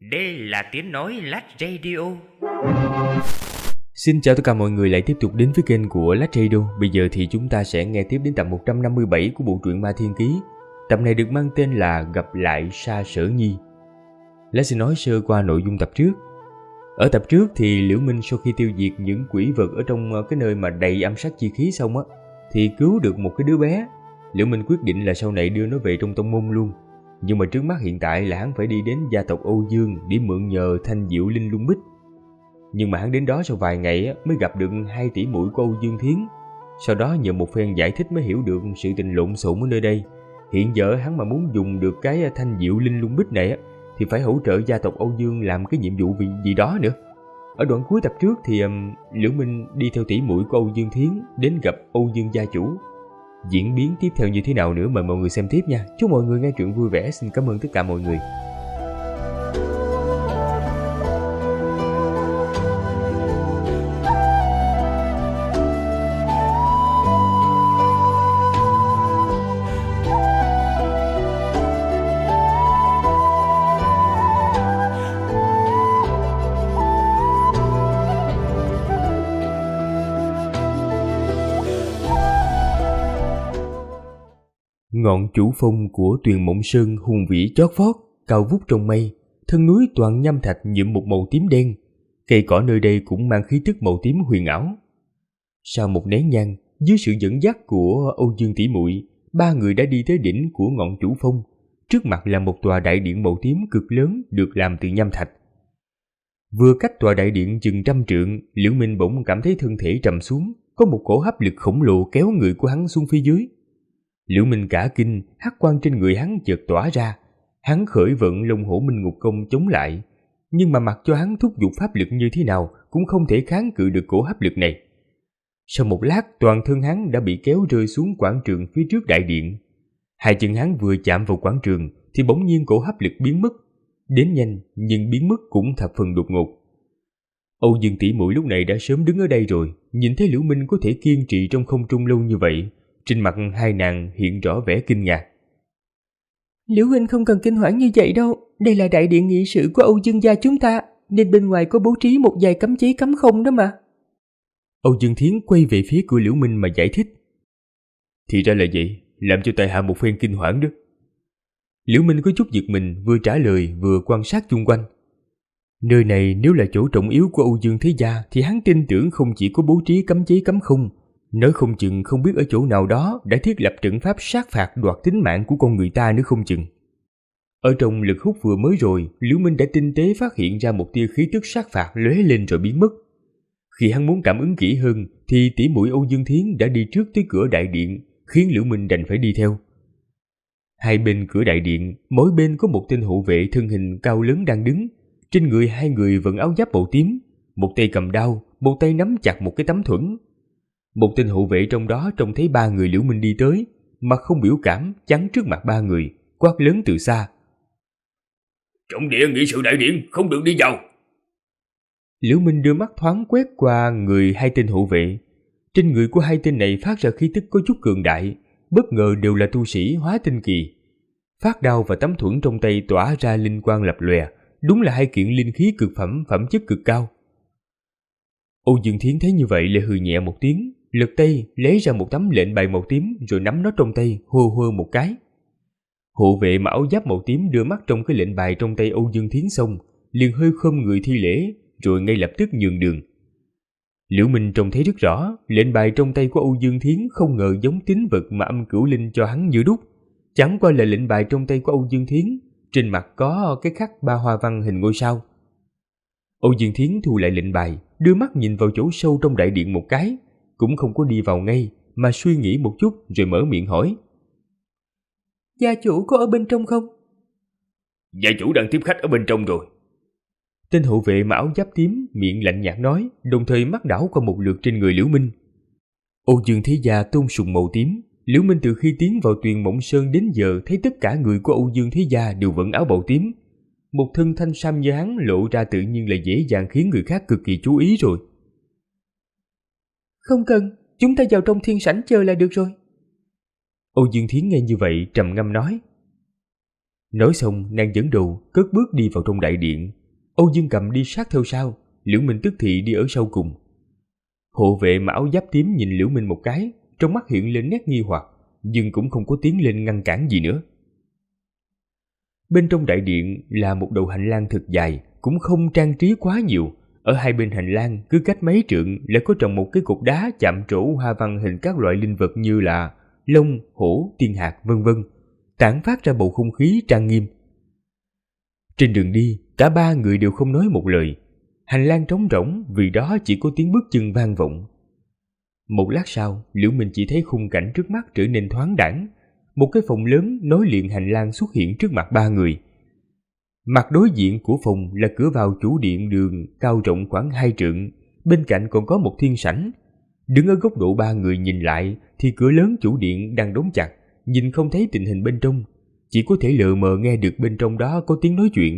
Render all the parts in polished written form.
Đây là tiếng nói Lách Radio. Xin chào tất cả mọi người lại tiếp tục đến với kênh của Lách Radio. Bây giờ thì chúng ta sẽ nghe tiếp đến tập 157 của bộ truyện Ma Thiên Ký. Tập này được mang tên là Gặp lại Sa Sở Nhi. Lách sẽ nói sơ qua nội dung tập trước. Ở tập trước thì Liễu Minh sau khi tiêu diệt những quỷ vật ở trong cái nơi mà đầy âm sát chi khí xong á, thì cứu được một cái đứa bé. Liễu Minh quyết định là sau này đưa nó về trong tông môn luôn. Nhưng mà trước mắt hiện tại là hắn phải đi đến gia tộc Âu Dương để mượn nhờ thanh diệu linh lung bích. Nhưng mà hắn đến đó sau vài ngày mới gặp được 2 tỷ muội của Âu Dương Thiến. Sau đó nhờ một phen giải thích mới hiểu được sự tình lộn xộn ở nơi đây. Hiện giờ hắn mà muốn dùng được cái thanh diệu linh lung bích này thì phải hỗ trợ gia tộc Âu Dương làm cái nhiệm vụ gì đó nữa. Ở đoạn cuối tập trước thì Liễu Minh đi theo tỷ muội của Âu Dương Thiến đến gặp Âu Dương gia chủ. Diễn biến tiếp theo như thế nào nữa mời mọi người xem tiếp nha. Chúc mọi người nghe truyện vui vẻ. Xin cảm ơn tất cả mọi người. Ngọn chủ phong của Tuyền Mộng Sơn hùng vĩ chót vót, cao vút trong mây, thân núi toàn nham thạch nhuộm một màu tím đen, cây cỏ nơi đây cũng mang khí tức màu tím huyền ảo. Sau một nén nhang, dưới sự dẫn dắt của Âu Dương tỷ muội, 3 người đã đi tới đỉnh của ngọn chủ phong. Trước mặt là một tòa đại điện màu tím cực lớn được làm từ nham thạch. Vừa cách tòa đại điện chừng 100 trượng, Liễu Minh bỗng cảm thấy thân thể trầm xuống, có một cổ hấp lực khổng lồ kéo người của hắn xuống phía dưới. Liễu Minh cả kinh, hắc quang trên người hắn chợt tỏa ra. Hắn khởi vận Long Hổ Minh Ngục Công chống lại, nhưng mà mặc cho hắn thúc giục pháp lực như thế nào cũng không thể kháng cự được cổ hấp lực này. Sau một lát, toàn thân hắn đã bị kéo rơi xuống quảng trường phía trước đại điện. 2 chân hắn vừa chạm vào quảng trường thì bỗng nhiên cổ hấp lực biến mất. Đến nhanh nhưng biến mất cũng thập phần đột ngột. Âu Dương tỷ muội lúc này đã sớm đứng ở đây rồi, nhìn thấy Liễu Minh có thể kiên trì trong không trung lâu như vậy. Trên mặt hai nàng hiện rõ vẻ kinh ngạc. Liễu huynh không cần kinh hoảng như vậy đâu. Đây là đại điện nghị sự của Âu Dương gia chúng ta, nên bên ngoài có bố trí một vài cấm chế cấm không đó mà. Âu Dương Thiến quay về phía của Liễu Minh mà giải thích. Thì ra là vậy, làm cho tại hạ một phen kinh hoảng đó. Liễu Minh có chút giật mình, vừa trả lời vừa quan sát chung quanh. Nơi này nếu là chỗ trọng yếu của Âu Dương thế gia thì hắn tin tưởng không chỉ có bố trí cấm chế cấm không, nói không chừng không biết ở chỗ nào đó đã thiết lập trận pháp sát phạt đoạt tính mạng của con người ta nữa không chừng. Ở trong lực hút vừa mới rồi, Liễu Minh đã tinh tế phát hiện ra một tia khí tức sát phạt lóe lên rồi biến mất. Khi hắn muốn cảm ứng kỹ hơn thì tỷ muội Âu Dương Thiến đã đi trước tới cửa đại điện, khiến Liễu Minh đành phải đi theo. Hai bên cửa đại điện, mỗi bên có một tên hộ vệ thân hình cao lớn đang đứng. Trên người 2 người vận áo giáp màu tím, một tay cầm đao, một tay nắm chặt một cái tấm thuẫn. Một tên hộ vệ trong đó trông thấy 3 người Liễu Minh đi tới, mặt không biểu cảm, chắn trước mặt 3 người, quát lớn từ xa. Trọng địa nghị sự đại điện, không được đi vào. Liễu Minh đưa mắt thoáng quét qua người 2 tên hộ vệ. Trên người của 2 tên này phát ra khí tức có chút cường đại, bất ngờ đều là tu sĩ hóa tinh kỳ. Phát đao và tấm thuẫn trong tay tỏa ra linh quang lập lòe, đúng là 2 kiện linh khí cực phẩm, phẩm chất cực cao. Âu Dương Thiến thấy như vậy lại hừ nhẹ một tiếng, lật tay lấy ra một tấm lệnh bài màu tím rồi nắm nó trong tay, hô hô một cái. Hộ vệ mặc áo giáp màu tím đưa mắt trong cái lệnh bài trong tay Âu Dương Thiến xong, liền hơi khom người thi lễ, rồi ngay lập tức nhường đường. Liễu Minh trông thấy rất rõ, lệnh bài trong tay của Âu Dương Thiến không ngờ giống tín vật mà âm cửu linh cho hắn như đúc. Chẳng qua là lệnh bài trong tay của Âu Dương Thiến, trên mặt có cái khắc 3 hoa văn hình ngôi sao. Âu Dương Thiến thu lại lệnh bài, đưa mắt nhìn vào chỗ sâu trong đại điện một cái, cũng không có đi vào ngay, mà suy nghĩ một chút rồi mở miệng hỏi. Gia chủ có ở bên trong không? Gia chủ đang tiếp khách ở bên trong rồi. Tên hộ vệ mặc áo giáp tím miệng lạnh nhạt nói, đồng thời mắt đảo qua một lượt trên người Liễu Minh. Âu Dương thế gia tôn sùng màu tím. Liễu Minh từ khi tiến vào Tuyền Mộng Sơn đến giờ thấy tất cả người của Âu Dương thế gia đều vận áo màu tím. Một thân thanh sam như hắn lộ ra tự nhiên là dễ dàng khiến người khác cực kỳ chú ý rồi. Không cần, chúng ta vào trong thiên sảnh chờ là được rồi. Âu Dương Thiến nghe như vậy trầm ngâm nói. Nói xong, nàng dẫn đầu cất bước đi vào trong đại điện. Âu Dương Cầm đi sát theo sau, Liễu Minh tức thì đi ở sau cùng. Hộ vệ mặc áo giáp tím nhìn Liễu Minh một cái, trong mắt hiện lên nét nghi hoặc, nhưng cũng không có tiến lên ngăn cản gì nữa. Bên trong đại điện là một đầu hành lang thật dài, cũng không trang trí quá nhiều. Ở hai bên hành lang cứ cách mấy trượng lại có trồng một cái cột đá chạm trổ hoa văn hình các loại linh vật như là long, hổ, tiên hạc vân vân, tản phát ra bầu không khí trang nghiêm. Trên đường đi, cả ba người đều không nói một lời. Hành lang trống rỗng, vì đó chỉ có tiếng bước chân vang vọng. Một lát sau, Liễu Minh chỉ thấy khung cảnh trước mắt trở nên thoáng đãng. Một cái phòng lớn nối liền hành lang xuất hiện trước mặt ba người. Mặt đối diện của phòng là cửa vào chủ điện đường cao rộng khoảng 2 trượng, bên cạnh còn có một thiên sảnh. Đứng ở góc độ ba người nhìn lại thì cửa lớn chủ điện đang đóng chặt, nhìn không thấy tình hình bên trong, chỉ có thể lờ mờ nghe được bên trong đó có tiếng nói chuyện.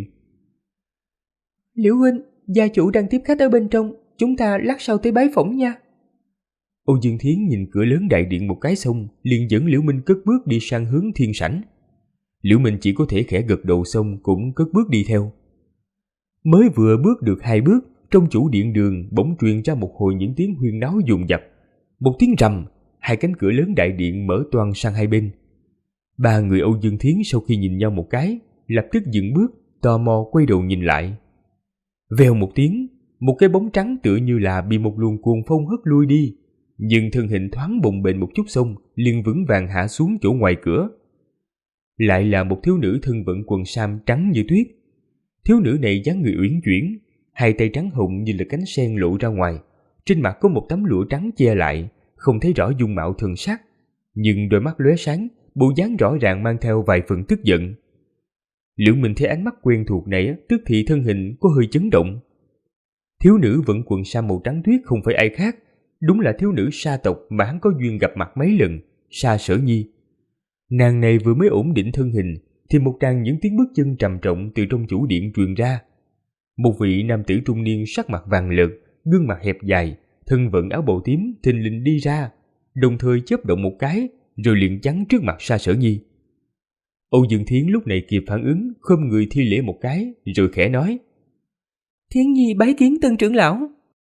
Liễu huynh, gia chủ đang tiếp khách ở bên trong, chúng ta lát sau tới bái phỏng nha. Âu Dương Thiến nhìn cửa lớn đại điện một cái xong, liền dẫn Liễu Minh cất bước đi sang hướng thiên sảnh. Liễu Minh chỉ có thể khẽ gật đầu xong cũng cất bước đi theo. Mới vừa bước được 2 bước, trong chủ điện đường bỗng truyền ra một hồi những tiếng huyên náo dồn dập. Một tiếng rầm, hai cánh cửa lớn đại điện mở toang sang hai bên. Ba người Âu Dương Thiến sau khi nhìn nhau một cái, lập tức dừng bước, tò mò quay đầu nhìn lại. Vèo một tiếng, một cái bóng trắng tựa như là bị một luồng cuồng phong hất lui đi, nhưng thân hình thoáng bồng bềnh một chút xong, liền vững vàng hạ xuống chỗ ngoài cửa. Lại là một thiếu nữ thân vận quần sam trắng như tuyết. Thiếu nữ này dáng người uyển chuyển, hai tay trắng hồng như là cánh sen lộ ra ngoài, trên mặt có một tấm lụa trắng che lại, không thấy rõ dung mạo thần sắc, nhưng đôi mắt lóe sáng, bộ dáng rõ ràng mang theo vài phần tức giận. Liễu Minh thấy ánh mắt quen thuộc này, tức thì thân hình có hơi chấn động. Thiếu nữ vận quần sam màu trắng tuyết không phải ai khác, đúng là thiếu nữ Sa tộc mà hắn có duyên gặp mặt mấy lần, Sa Sở Nhi. Nàng này vừa mới ổn định thân hình thì một tràng những tiếng bước chân trầm trọng từ trong chủ điện truyền ra. Một vị nam tử trung niên sắc mặt vàng lợt, gương mặt hẹp dài, thân vận áo bào tím thình lình đi ra, đồng thời chớp động một cái rồi liền chắn trước mặt Sa Sở Nhi. Âu Dương Thiến lúc này kịp phản ứng, khom người thi lễ một cái rồi khẽ nói: Thiến Nhi bái kiến Tân trưởng lão.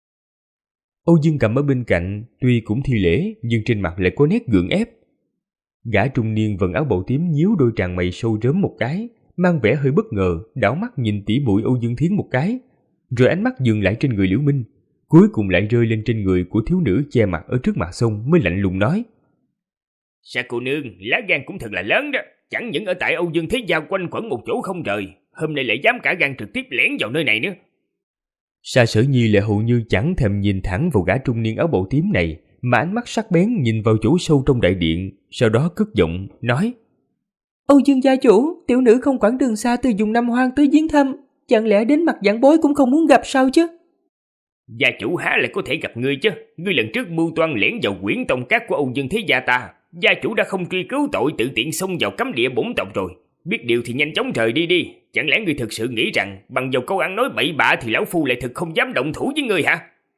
Âu Dương Cầm ở bên cạnh tuy cũng thi lễ nhưng trên mặt lại có nét gượng ép. Gã trung niên vận áo bào tím nhíu đôi tràn mày sâu rớm một cái, mang vẻ hơi bất ngờ, đảo mắt nhìn tỉ muội Âu Dương Thiến một cái, rồi ánh mắt dừng lại trên người Liễu Minh, cuối cùng lại rơi lên trên người của thiếu nữ che mặt ở trước mặt xong mới lạnh lùng nói: Sa cô nương, lá gan cũng thật là lớn đó, chẳng những ở tại Âu Dương Thế Gia quanh quẩn một chỗ không rời, hôm nay lại dám cả gan trực tiếp lẻn vào nơi này nữa. Sa Sở Nhi lại hầu như chẳng thèm nhìn thẳng vào gã trung niên áo bào tím này, mà ánh mắt sắc bén nhìn vào chỗ sâu trong đại điện, sau đó cất giọng nói: Âu Dương gia chủ, tiểu nữ không quản đường xa từ vùng Nam Hoang tới viếng thăm, chẳng lẽ đến mặt giảng bối cũng không muốn gặp sao chứ? Gia chủ há lại có thể gặp ngươi chứ? Ngươi lần trước mưu toan lẻn vào Quyển Tông Các của Âu Dương Thế Gia ta, gia chủ đã không truy cứu tội tự tiện xông vào cấm địa bổn tộc rồi. Biết điều thì nhanh chóng rời đi. Chẳng lẽ ngươi thực sự nghĩ rằng bằng vào câu ăn nói bậy bạ thì lão phu lại thực không dám động thủ với ngươi hả?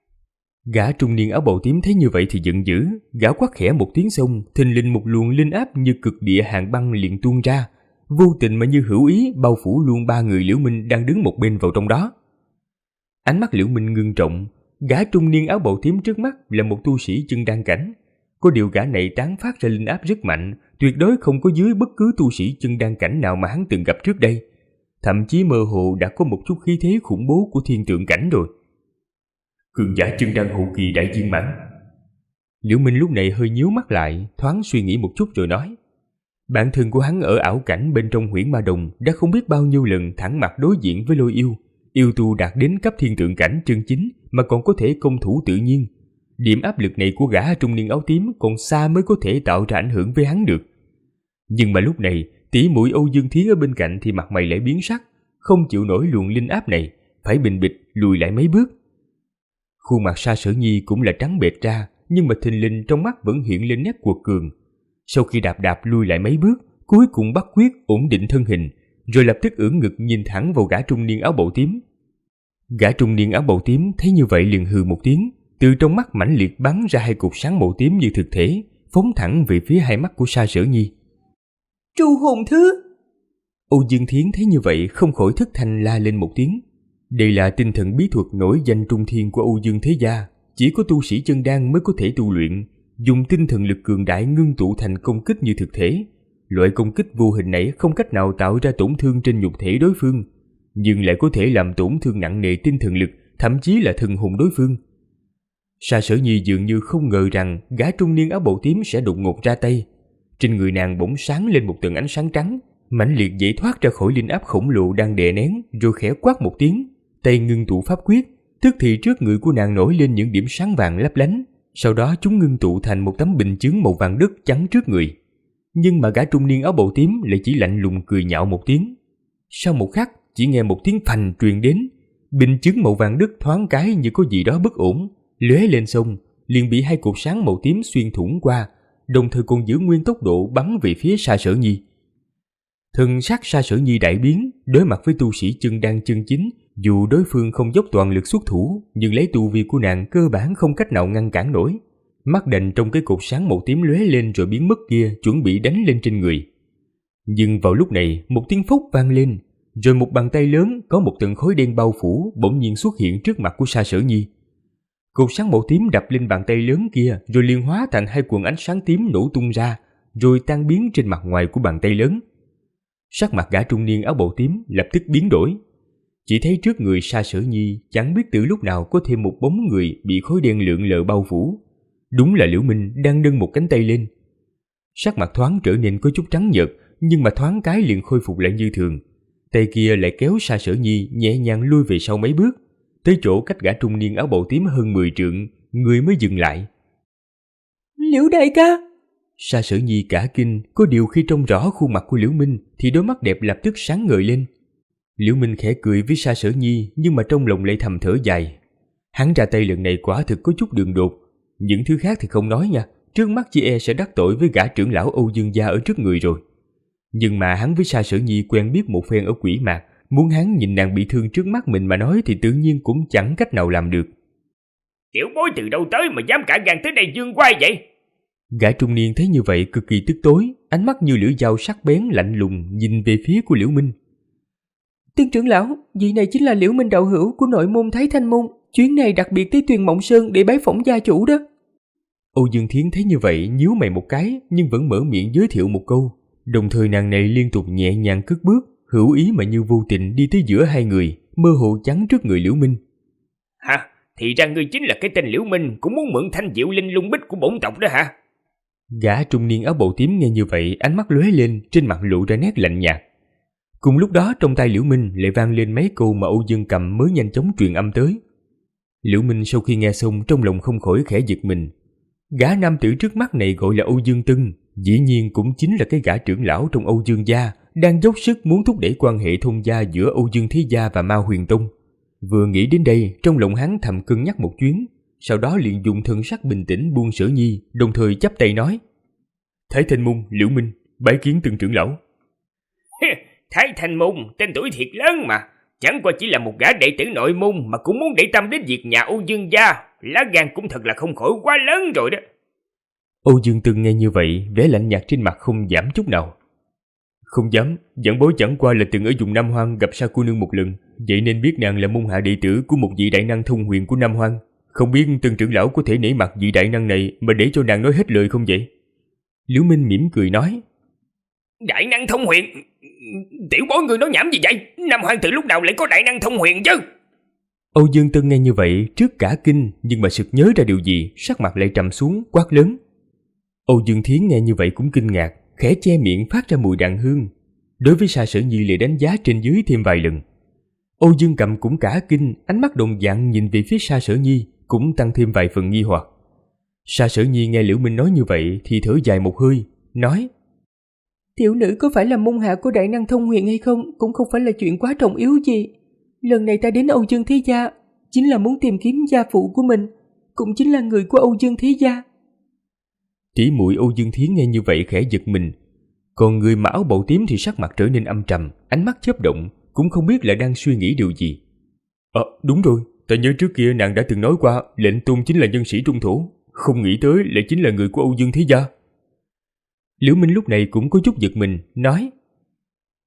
Gã trung niên áo bào tím thấy như vậy thì giận dữ, gã quát khẽ một tiếng xong, thình lình một luồng linh áp như cực địa hàn băng liền tuôn ra, vô tình mà như hữu ý bao phủ luôn ba người Liễu Minh đang đứng một bên vào trong đó. Ánh mắt Liễu Minh ngưng trọng, gã trung niên áo bào tím trước mắt là một tu sĩ chân đan cảnh, có điều gã này tán phát ra linh áp rất mạnh, tuyệt đối không có dưới bất cứ tu sĩ chân đan cảnh nào mà hắn từng gặp trước đây, thậm chí mơ hồ đã có một chút khí thế khủng bố của thiên tượng cảnh rồi. Cường giả chân đan hậu kỳ đại viên mãn. Liễu Minh lúc này hơi nhíu mắt lại, thoáng suy nghĩ một chút rồi nói: bản thân của hắn ở ảo cảnh bên trong Huyễn Ma Đồng đã không biết bao nhiêu lần thẳng mặt đối diện với Lôi Yêu, yêu tu đạt đến cấp thiên tượng cảnh chân chính mà còn có thể công thủ tự nhiên. Điểm áp lực này của gã trung niên áo tím còn xa mới có thể tạo ra ảnh hưởng với hắn được. Nhưng mà lúc này tỷ muội Âu Dương Thiến ở bên cạnh thì mặt mày lại biến sắc, không chịu nổi luồng linh áp này, phải bình bịch lùi lại mấy bước. Khuôn mặt Sa Sở Nhi cũng là trắng bệch ra, nhưng mà thình lình trong mắt vẫn hiện lên nét cuột cường. Sau khi đạp lùi lại mấy bước, cuối cùng bắt quyết ổn định thân hình, rồi lập tức ưỡn ngực nhìn thẳng vào gã trung niên áo bào tím. Gã trung niên áo bào tím thấy như vậy liền hừ một tiếng, từ trong mắt mãnh liệt bắn ra hai cột sáng màu tím như thực thể, phóng thẳng về phía hai mắt của Sa Sở Nhi. Tru hồn thứ! Âu Dương Thiến thấy như vậy không khỏi thất thanh la lên một tiếng. Đây là tinh thần bí thuật nổi danh trung thiên của Âu Dương thế gia, chỉ có tu sĩ chân đan mới có thể tu luyện, dùng tinh thần lực cường đại ngưng tụ thành công kích như thực thể. Loại công kích vô hình này không cách nào tạo ra tổn thương trên nhục thể đối phương, nhưng lại có thể làm tổn thương nặng nề tinh thần lực, thậm chí là thần hồn đối phương. Sa Sở Nhi dường như không ngờ rằng gã trung niên áo bào tím sẽ đột ngột ra tay. Trên người nàng bỗng sáng lên một tầng ánh sáng trắng, mãnh liệt giải thoát ra khỏi linh áp khổng lồ đang đè nén, rồi khẽ quát một tiếng, tay ngưng tụ pháp quyết, tức thì trước người của nàng nổi lên những điểm sáng vàng lấp lánh, sau đó chúng ngưng tụ thành một tấm bình chướng màu vàng đất chắn trước người. Nhưng mà gã trung niên áo bào tím lại chỉ lạnh lùng cười nhạo một tiếng. Sau một khắc, chỉ nghe một tiếng phành truyền đến, bình chướng màu vàng đất thoáng cái như có gì đó bất ổn, lóe lên xong, liền bị hai cột sáng màu tím xuyên thủng qua, đồng thời còn giữ nguyên tốc độ bắn về phía Sa Sở Nhi. Thần sắc Sa Sở Nhi đại biến, đối mặt với tu sĩ chân đan chân chính, dù đối phương không dốc toàn lực xuất thủ, nhưng lấy tu vi của nàng cơ bản không cách nào ngăn cản nổi. Mắt đành trong cái cột sáng màu tím lóe lên rồi biến mất kia, chuẩn bị đánh lên trên người. Nhưng vào lúc này, một tiếng phốc vang lên, rồi một bàn tay lớn có một tầng khói đen bao phủ bỗng nhiên xuất hiện trước mặt của Sa Sở Nhi. Cột sáng màu tím đập lên bàn tay lớn kia, rồi liền hóa thành hai quầng ánh sáng tím nổ tung ra, rồi tan biến trên mặt ngoài của bàn tay lớn. Sắc mặt gã trung niên áo bào tím lập tức biến đổi. Chỉ thấy trước người Sa Sở Nhi chẳng biết từ lúc nào có thêm một bóng người bị khói đen lượn lờ bao phủ. Đúng là Liễu Minh đang nâng một cánh tay lên. Sắc mặt thoáng trở nên có chút trắng nhợt, nhưng mà thoáng cái liền khôi phục lại như thường. Tay kia lại kéo Sa Sở Nhi nhẹ nhàng lui về sau mấy bước, tới chỗ cách gã trung niên áo bào tím hơn 10 trượng, người mới dừng lại. Liễu đại ca! Sa Sở Nhi cả kinh, có điều khi trông rõ khuôn mặt của Liễu Minh thì đôi mắt đẹp lập tức sáng ngời lên. Liễu Minh khẽ cười với Sa Sở Nhi, nhưng mà trong lòng lại thầm thở dài. Hắn ra tay lần này quả thực có chút đường đột. Những thứ khác thì không nói nha, trước mắt chị e sẽ đắc tội với gã trưởng lão Âu Dương gia ở trước người rồi. Nhưng mà hắn với Sa Sở Nhi quen biết một phen ở Quỷ Mạc, muốn hắn nhìn nàng bị thương trước mắt mình mà nói thì tự nhiên cũng chẳng cách nào làm được. Tiểu bối từ đâu tới mà dám cả gan tới đây dương oai vậy? Gã trung niên thấy như vậy cực kỳ tức tối, ánh mắt như lưỡi dao sắc bén lạnh lùng nhìn về phía của Liễu Minh. Tiên trưởng lão, vị này chính là Liễu Minh đạo hữu của nội môn Thái Thanh môn, chuyến này đặc biệt tới Tuyền Mộng Sơn để bái phỏng gia chủ đó. Âu Dương Thiến thấy như vậy nhíu mày một cái, nhưng vẫn mở miệng giới thiệu một câu, đồng thời nàng này liên tục nhẹ nhàng cất bước, hữu ý mà như vô tình đi tới giữa hai người, mơ hồ chắn trước người Liễu Minh. Hả? Thì ra ngươi chính là cái tên Liễu Minh cũng muốn mượn thanh diệu linh lung bích của bổn tộc đó hả? Gã trung niên áo bào tím nghe như vậy, ánh mắt lóe lên, trên mặt lộ ra nét lạnh nhạt. Cùng lúc đó trong tay Liễu Minh lại vang lên mấy câu mà Âu Dương Cầm mới nhanh chóng truyền âm tới. Liễu Minh sau khi nghe xong trong lòng không khỏi khẽ giật mình. Gã nam tử trước mắt này gọi là Âu Dương Tưng, dĩ nhiên cũng chính là cái gã trưởng lão trong Âu Dương gia, đang dốc sức muốn thúc đẩy quan hệ thông gia giữa Âu Dương Thế gia và Ma Huyền Tông. Vừa nghĩ đến đây, trong lòng hắn thầm cân nhắc một chuyến, sau đó liền dùng thần sắc bình tĩnh buông Sở Nhi, đồng thời chắp tay nói: Thái Thanh môn Liễu Minh, bái kiến Từng trưởng lão. Thái Thanh môn, tên tuổi thiệt lớn mà, chẳng qua chỉ là một gã đệ tử nội môn mà cũng muốn để tâm đến việc nhà Âu Dương gia, lá gan cũng thật là không khỏi quá lớn rồi đó. Âu Dương Tưng nghe như vậy, vẻ lạnh nhạt trên mặt không giảm chút nào. Không dám, giảng bối chẳng qua là từng ở vùng Nam Hoang gặp Sa cô nương một lần, vậy nên biết nàng là môn hạ đệ tử của một vị đại năng thông huyền của Nam Hoang. Không biết Từng trưởng lão có thể nể mặt vị đại năng này mà để cho nàng nói hết lời không vậy? Liễu Minh mỉm cười nói: Đại năng thông huyền? Tiểu bối người nói nhảm gì vậy? Nam Hoang từ lúc nào lại có đại năng thông huyền chứ? Âu Dương Tưng nghe như vậy trước cả kinh, nhưng mà sực nhớ ra điều gì, sắc mặt lại trầm xuống quát lớn. Âu Dương Thiến nghe như vậy cũng kinh ngạc, khẽ che miệng phát ra mùi đàn hương. Đối với Sa Sở Nhi lại đánh giá trên dưới thêm vài lần. Âu Dương Cầm cũng cả kinh, ánh mắt đồng dạng nhìn về phía Sa Sở Nhi, cũng tăng thêm vài phần nghi hoặc. Sa Sở Nhi nghe Liễu Minh nói như vậy thì thở dài một hơi, nói: Tiểu nữ có phải là môn hạ của đại năng thông huyền hay không cũng không phải là chuyện quá trọng yếu gì. Lần này ta đến Âu Dương Thế gia chính là muốn tìm kiếm gia phụ của mình, cũng chính là người của Âu Dương Thế gia. Tỷ muội Âu Dương Thiến nghe như vậy khẽ giật mình, còn người mặc áo bào tím thì sắc mặt trở nên âm trầm, ánh mắt chớp động, cũng không biết là đang suy nghĩ điều gì. Đúng rồi, ta nhớ trước kia nàng đã từng nói qua lệnh tôn chính là nhân sĩ trung thổ, không nghĩ tới lại chính là người của Âu Dương Thế gia. Liễu Minh lúc này cũng có chút giật mình, nói: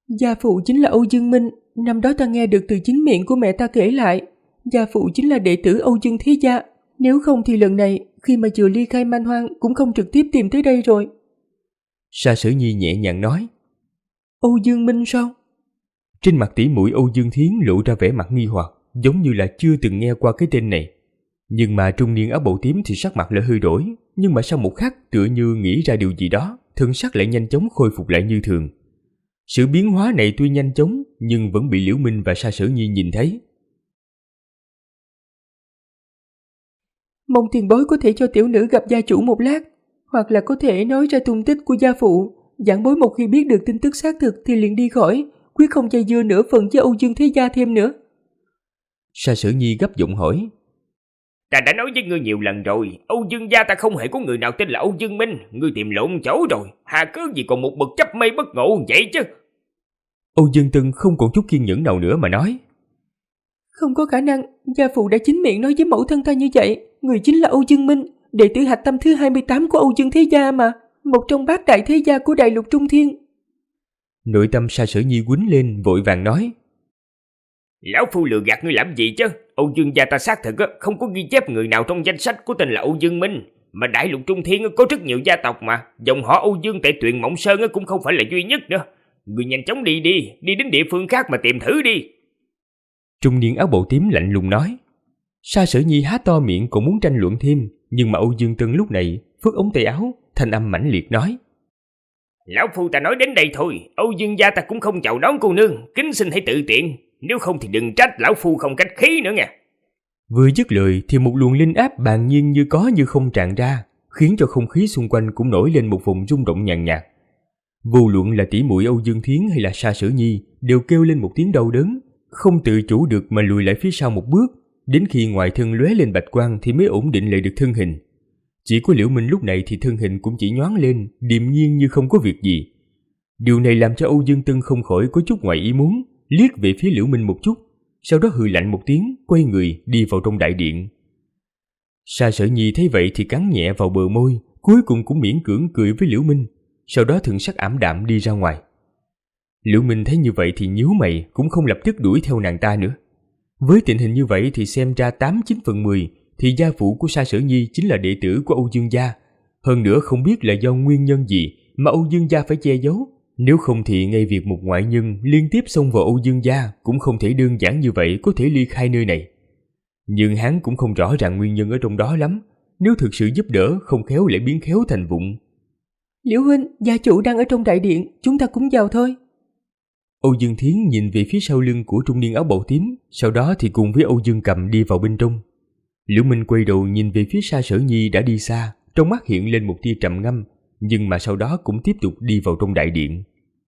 Gia phụ chính là Âu Dương Minh, năm đó ta nghe được từ chính miệng của mẹ ta kể lại. Gia phụ chính là đệ tử Âu Dương Thế Gia, nếu không thì lần này khi mà vừa ly khai Man Hoang cũng không trực tiếp tìm tới đây rồi. Sa Sở Nhi nhẹ nhàng nói. Âu Dương Minh sao? Trên mặt tỷ muội Âu Dương Thiến lộ ra vẻ mặt nghi hoặc, giống như là chưa từng nghe qua cái tên này. Nhưng mà trung niên áo bào tím thì sắc mặt lại hơi đổi, nhưng mà sau một khắc tựa như nghĩ ra điều gì đó, thân sắc lại nhanh chóng khôi phục lại như thường. Sự biến hóa này tuy nhanh chóng nhưng vẫn bị Liễu Minh và Sa Sở Nhi nhìn thấy. Mong tiền bối có thể cho tiểu nữ gặp gia chủ một lát, hoặc là có thể nói ra tung tích của gia phụ. Giảng bối một khi biết được tin tức xác thực thì liền đi khỏi, quyết không dây dưa nửa phần với Âu Dương Thế Gia thêm nữa. Sa Sở Nhi gấp giọng hỏi. Ta đã nói với ngươi nhiều lần rồi, Âu Dương gia ta không hề có người nào tên là Âu Dương Minh, ngươi tìm lộn chỗ rồi, hà cớ gì còn một bậc chấp mây bất ngộ vậy chứ. Âu Dương Tân không còn chút kiên nhẫn nào nữa mà nói. Không có khả năng, gia phụ đã chính miệng nói với mẫu thân ta như vậy, người chính là Âu Dương Minh, đệ tử hạch tâm thứ 28 của Âu Dương Thế Gia mà, một trong bát đại thế gia của đại lục Trung Thiên. Nội tâm Sa Sở Nhi quýnh lên vội vàng nói. Lão phu lừa gạt ngươi làm gì chứ? Âu Dương gia ta xác thực không có ghi chép người nào trong danh sách có tên là Âu Dương Minh, mà đại lục Trung Thiên có rất nhiều gia tộc mà, dòng họ Âu Dương tại Tuyền Mộng Sơn cũng không phải là duy nhất nữa. Ngươi nhanh chóng đi đến địa phương khác mà tìm thử đi. Trung niên áo bào tím lạnh lùng nói. Sa Sở Nhi há to miệng còn muốn tranh luận thêm, nhưng mà Âu Dương Tân lúc này phất ống tay áo, thanh âm mãnh liệt nói. Lão phu ta nói đến đây thôi, Âu Dương gia ta cũng không chào đón cô nương, kính xin hãy tự tiện, nếu không thì đừng trách lão phu không cách khí nữa nha. Vừa dứt lời thì một luồng linh áp bàng nhiên như có như không tràn ra, khiến cho không khí xung quanh cũng nổi lên một vùng rung động nhàn nhạt. Vô luận là tỷ muội Âu Dương Thiến hay là Sa Sở Nhi đều kêu lên một tiếng đau đớn, không tự chủ được mà lùi lại phía sau một bước, đến khi ngoài thân lóe lên bạch quang thì mới ổn định lại được thân hình. Chỉ có Liễu Minh lúc này thì thân hình cũng chỉ nhoáng lên, điềm nhiên như không có việc gì. Điều này làm cho Âu Dương Tân không khỏi có chút ngoài ý muốn, liếc về phía Liễu Minh một chút, sau đó hừ lạnh một tiếng, quay người đi vào trong đại điện. Sa Sở Nhi thấy vậy thì cắn nhẹ vào bờ môi, cuối cùng cũng miễn cưỡng cười với Liễu Minh, sau đó thần sắc ảm đạm đi ra ngoài. Liễu Minh thấy như vậy thì nhíu mày, cũng không lập tức đuổi theo nàng ta nữa. Với tình hình như vậy thì xem ra 89 phần 10 thì gia phụ của Sa Sở Nhi chính là đệ tử của Âu Dương gia. Hơn nữa không biết là do nguyên nhân gì mà Âu Dương gia phải che giấu. Nếu không thì ngay việc một ngoại nhân liên tiếp xông vào Âu Dương gia cũng không thể đơn giản như vậy có thể ly khai nơi này. Nhưng hắn cũng không rõ ràng nguyên nhân ở trong đó lắm. Nếu thực sự giúp đỡ không khéo lại biến khéo thành vụng. Liễu huynh, gia chủ đang ở trong đại điện, chúng ta cũng vào thôi. Âu Dương Thiến nhìn về phía sau lưng của trung niên áo bào tím, sau đó thì cùng với Âu Dương Cầm đi vào bên trong. Liễu Minh quay đầu nhìn về phía Sa Sở Nhi đã đi xa, trong mắt hiện lên một tia trầm ngâm, nhưng mà sau đó cũng tiếp tục đi vào trong đại điện.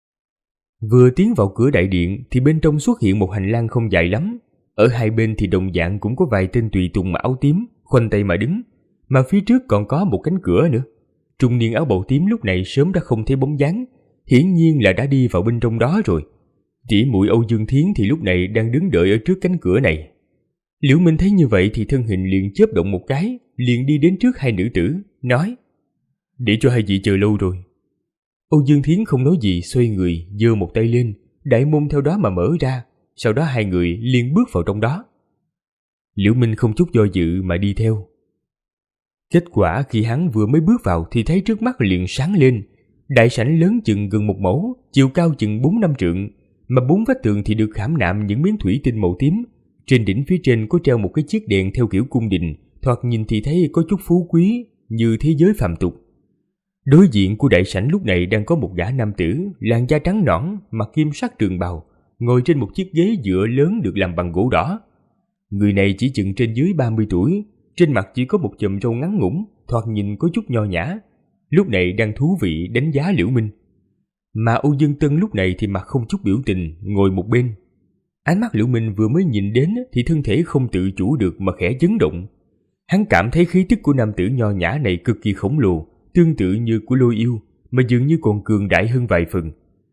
Vừa tiến vào cửa đại điện thì bên trong xuất hiện một hành lang không dài lắm, ở hai bên thì đồng dạng cũng có vài tên tùy tùng mặc áo tím khoanh tay mà đứng, mà phía trước còn có một cánh cửa nữa. Trung niên áo bào tím lúc này sớm đã không thấy bóng dáng, hiển nhiên là đã đi vào bên trong đó rồi. Tỷ muội Âu Dương Thiến thì lúc này đang đứng đợi ở trước cánh cửa này. Liễu Minh thấy như vậy thì thân hình liền chớp động một cái, liền đi đến trước hai nữ tử, nói: "Để cho hai vị chờ lâu rồi." Âu Dương Thiến không nói gì, xoay người, giơ một tay lên, đại môn theo đó mà mở ra, sau đó hai người liền bước vào trong đó. Liễu Minh không chút do dự mà đi theo. Kết quả khi hắn vừa mới bước vào thì thấy trước mắt liền sáng lên, đại sảnh lớn chừng gần một mẫu, chiều cao chừng 4-5 trượng, mà bốn vách tường thì được khảm nạm những miếng thủy tinh màu tím. Trên đỉnh phía trên có treo một cái chiếc đèn theo kiểu cung đình, thoạt nhìn thì thấy có chút phú quý như thế giới phàm tục. Đối diện của đại sảnh lúc này đang có một gã nam tử, làn da trắng nõn, mặc kim sắc trường bào, ngồi trên một chiếc ghế dựa lớn được làm bằng gỗ đỏ. Người này chỉ chừng trên dưới 30 tuổi, trên mặt chỉ có một chùm râu ngắn ngủn, thoạt nhìn có chút nho nhã. Lúc này đang thú vị đánh giá Liễu Minh. Mà Âu Dương Tân lúc này thì mặt không chút biểu tình, ngồi một bên. Ánh mắt Liễu Minh vừa mới nhìn đến thì thân thể không tự chủ được mà khẽ chấn động. Hắn cảm thấy khí tức của nam tử nho nhã này cực kỳ khổng lồ, tương tự như của Lôi Yêu, mà dường như còn cường đại hơn vài phần.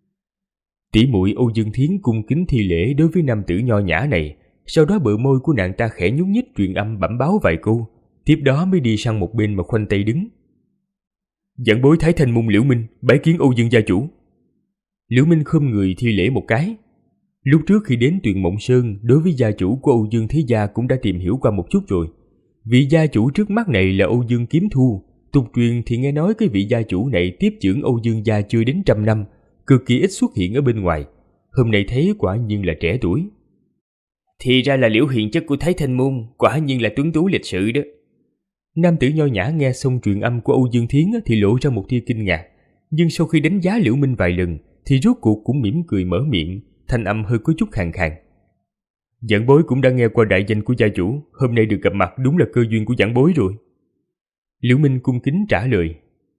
Tỷ muội Âu Dương Thiến cung kính thi lễ đối với nam tử nho nhã này, sau đó bờ môi của nàng ta khẽ nhúc nhích truyền âm bẩm báo vài câu, tiếp đó mới đi sang một bên mà khoanh tay đứng. "Giảng bối Thái Thanh Môn Liễu Minh bái kiến Âu Dương gia chủ." Liễu Minh khom người thi lễ một cái. Lúc trước khi đến Tuyền Mộng Sơn, đối với gia chủ của Âu Dương Thế Gia cũng đã tìm hiểu qua một chút rồi. Vị gia chủ trước mắt này là Âu Dương Kiếm Thu. Tục truyền thì nghe nói cái vị gia chủ này tiếp trưởng Âu Dương gia chưa đến 100 năm, cực kỳ ít xuất hiện ở bên ngoài. Hôm nay thấy quả nhiên là trẻ tuổi. Thì ra là Liễu hiền chất của Thái Thanh Môn, quả nhiên là tuấn tú lịch sự đó. Nam tử nho nhã nghe xong truyền âm của Âu Dương Thiến thì lộ ra một tia kinh ngạc, nhưng sau khi đánh giá Liễu Minh vài lần thì rốt cuộc cũng mỉm cười mở miệng, thanh âm hơi có chút khàn khàn. Giảng bối cũng đã nghe qua đại danh của gia chủ, hôm nay được gặp mặt đúng là cơ duyên của giảng bối rồi. Liễu Minh cung kính trả lời.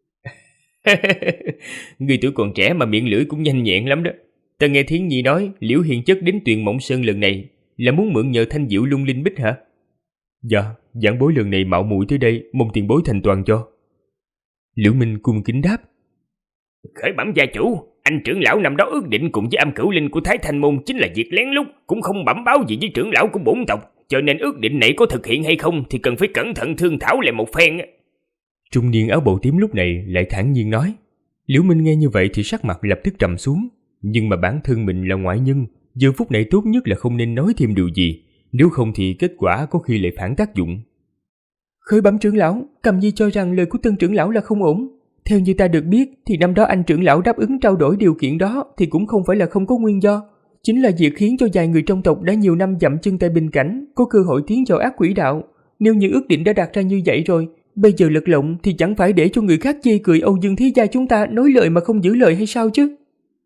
Người tuổi còn trẻ mà miệng lưỡi cũng nhanh nhẹn lắm đó. Ta nghe Thiến Nhi nói Liễu hiền chất đến Tuyền Mộng Sơn lần này là muốn mượn nhờ thanh diệu lung linh bích hả? Dạ, giảng bối lần này mạo muội tới đây, mong tiền bối thành toàn cho. Liễu Minh cung kính đáp. Khởi bẩm gia chủ, anh trưởng lão năm đó ước định cùng với âm cửu linh của Thái Thanh Môn chính là việc lén lút, cũng không bẩm báo gì với trưởng lão của bổn tộc, cho nên ước định này có thực hiện hay không thì cần phải cẩn thận thương thảo lại một phen. Trung niên áo bào tím lúc này lại thản nhiên nói. Liễu Minh nghe như vậy thì sắc mặt lập tức trầm xuống, nhưng mà bản thân mình là ngoại nhân, giờ phút này tốt nhất là không nên nói thêm điều gì, nếu không thì kết quả có khi lại phản tác dụng. Khởi bẩm trưởng lão, Cầm Nhi cho rằng lời của Tân trưởng lão là không ổn. Theo như ta được biết thì năm đó anh trưởng lão đáp ứng trao đổi điều kiện đó thì cũng không phải là không có nguyên do. Chính là việc khiến cho vài người trong tộc đã nhiều năm dậm chân tại bình cảnh có cơ hội tiến vào ác quỷ đạo. Nếu như ước định đã đặt ra như vậy rồi, bây giờ lật lọng thì chẳng phải để cho người khác chê cười Âu Dương Thế Gia chúng ta nói lời mà không giữ lời hay sao chứ?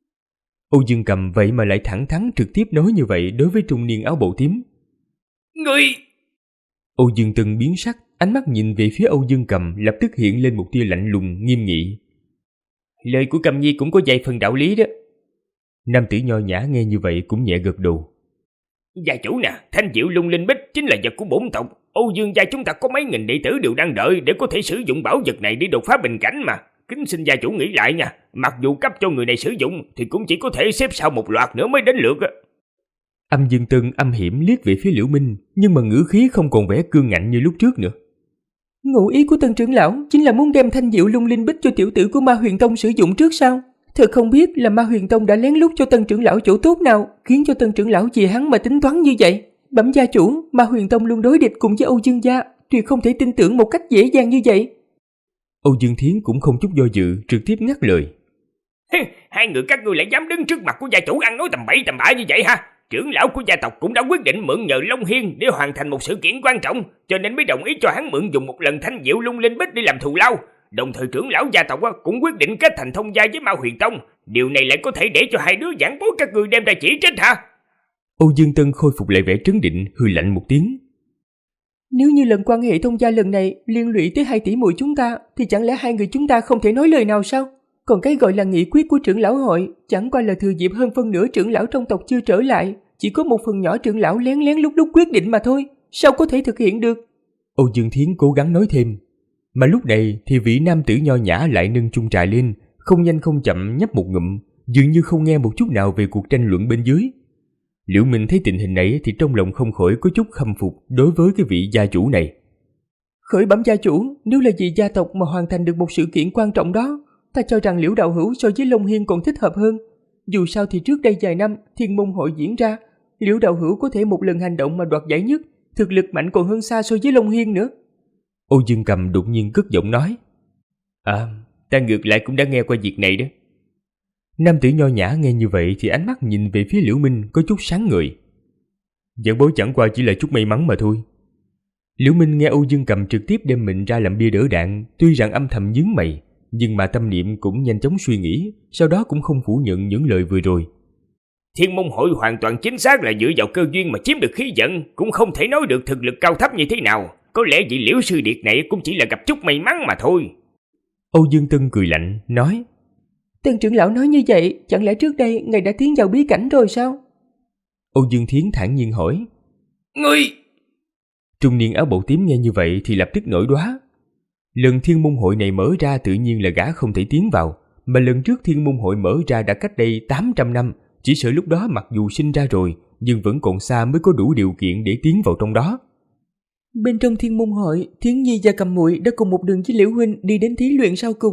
Âu Dương Cầm vậy mà lại thẳng thắn trực tiếp nói như vậy đối với trung niên áo bào tím. Ngươi! Âu Dương Tân biến sắc, ánh mắt nhìn về phía Âu Dương Cầm lập tức hiện lên một tia lạnh lùng nghiêm nghị. Lời của Cầm Nhi cũng có vài phần đạo lý đó. Nam tử nho nhã nghe như vậy cũng nhẹ gật đầu. Gia chủ nè, thanh diệu lung linh bích chính là vật của bổn tộc. Âu Dương gia chúng ta có mấy nghìn đệ tử đều đang đợi để có thể sử dụng bảo vật này để đột phá bình cảnh mà. Kính xin gia chủ nghĩ lại nha, mặc dù cấp cho người này sử dụng thì cũng chỉ có thể xếp sau một loạt nữa mới đến lượt á. Âm Dương Tân âm hiểm liếc về phía Liễu Minh, nhưng mà ngữ khí không còn vẻ cương ngạnh như lúc trước nữa. Ngụ ý của Tân trưởng lão chính là muốn đem thanh diệu lung linh bích cho tiểu tử của Ma Huyền Tông sử dụng trước sao? Thật không biết là Ma Huyền Tông đã lén lút cho Tân trưởng lão chỗ tốt nào, khiến cho Tân trưởng lão vì hắn mà tính toán như vậy. Bẩm gia chủ, Ma Huyền Tông luôn đối địch cùng với Âu Dương gia, tuyệt không thể tin tưởng một cách dễ dàng như vậy. Âu Dương Thiến cũng không chút do dự, trực tiếp ngắt lời. Hai người các ngươi lại dám đứng trước mặt của gia chủ ăn nói tầm bậy tầm bạ như vậy ha? Trưởng lão của gia tộc cũng đã quyết định mượn nhờ Long Hiên để hoàn thành một sự kiện quan trọng, cho nên mới đồng ý cho hắn mượn dùng một lần thanh diệu lung linh bích để làm thù lao. Đồng thời trưởng lão gia tộc cũng quyết định kết thành thông gia với Ma Huyền Tông. Điều này lại có thể để cho hai đứa giảng bối các ngươi đem ra chỉ trích hả? Âu Dương Tân khôi phục lại vẻ trấn định, hừ lạnh một tiếng. Nếu như lần quan hệ thông gia lần này liên lụy tới hai tỷ muội chúng ta, thì chẳng lẽ hai người chúng ta không thể nói lời nào sao? Còn cái gọi là nghị quyết của trưởng lão hội chẳng qua là thừa dịp hơn phân nửa trưởng lão trong tộc chưa trở lại, chỉ có một phần nhỏ trưởng lão lén lén lúc quyết định mà thôi, sao có thể thực hiện được? Âu Dương Thiến cố gắng nói thêm, mà lúc này thì vị nam tử nho nhã lại nâng chung trà lên, không nhanh không chậm nhấp một ngụm, dường như không nghe một chút nào về cuộc tranh luận bên dưới. Liễu Minh thấy tình hình này thì trong lòng không khỏi có chút khâm phục đối với cái vị gia chủ này. Khởi bẩm gia chủ, nếu là vì gia tộc mà hoàn thành được một sự kiện quan trọng đó, ta cho rằng Liễu đạo hữu so với Long Hiên còn thích hợp hơn. Dù sao thì trước đây vài năm Thiên Môn hội diễn ra, Liễu đạo hữu có thể một lần hành động mà đoạt giải nhất, thực lực mạnh còn hơn xa so với Long Hiên nữa. Âu Dương Cầm đột nhiên cất giọng nói. Ta ngược lại cũng đã nghe qua việc này đó. Nam tử nho nhã nghe như vậy thì ánh mắt nhìn về phía Liễu Minh có chút sáng ngời. Giảng bối chẳng qua chỉ là chút may mắn mà thôi. Liễu Minh nghe Âu Dương Cầm trực tiếp đem mình ra làm bia đỡ đạn, tuy rằng âm thầm nhướng mày, nhưng mà tâm niệm cũng nhanh chóng suy nghĩ, sau đó cũng không phủ nhận những lời vừa rồi. Thiên Môn hội hoàn toàn chính xác là dựa vào cơ duyên mà chiếm được khí vận, cũng không thể nói được thực lực cao thấp như thế nào. Có lẽ vị Liễu sư điệt này cũng chỉ là gặp chút may mắn mà thôi. Âu Dương Tân cười lạnh, nói. Tân trưởng lão nói như vậy, chẳng lẽ trước đây ngài đã tiến vào bí cảnh rồi sao? Âu Dương Thiến thản nhiên hỏi. Ngươi! Trung niên áo bào tím nghe như vậy thì lập tức nổi đoá. Lần Thiên Môn hội này mở ra tự nhiên là gã không thể tiến vào, mà lần trước Thiên Môn hội mở ra đã cách đây 800 năm, chỉ sợ lúc đó mặc dù sinh ra rồi, nhưng vẫn còn xa mới có đủ điều kiện để tiến vào trong đó. Bên trong Thiên Môn hội, Thiến Nhi và Cầm Muội đã cùng một đường với Liễu huynh đi đến thí luyện sau cùng.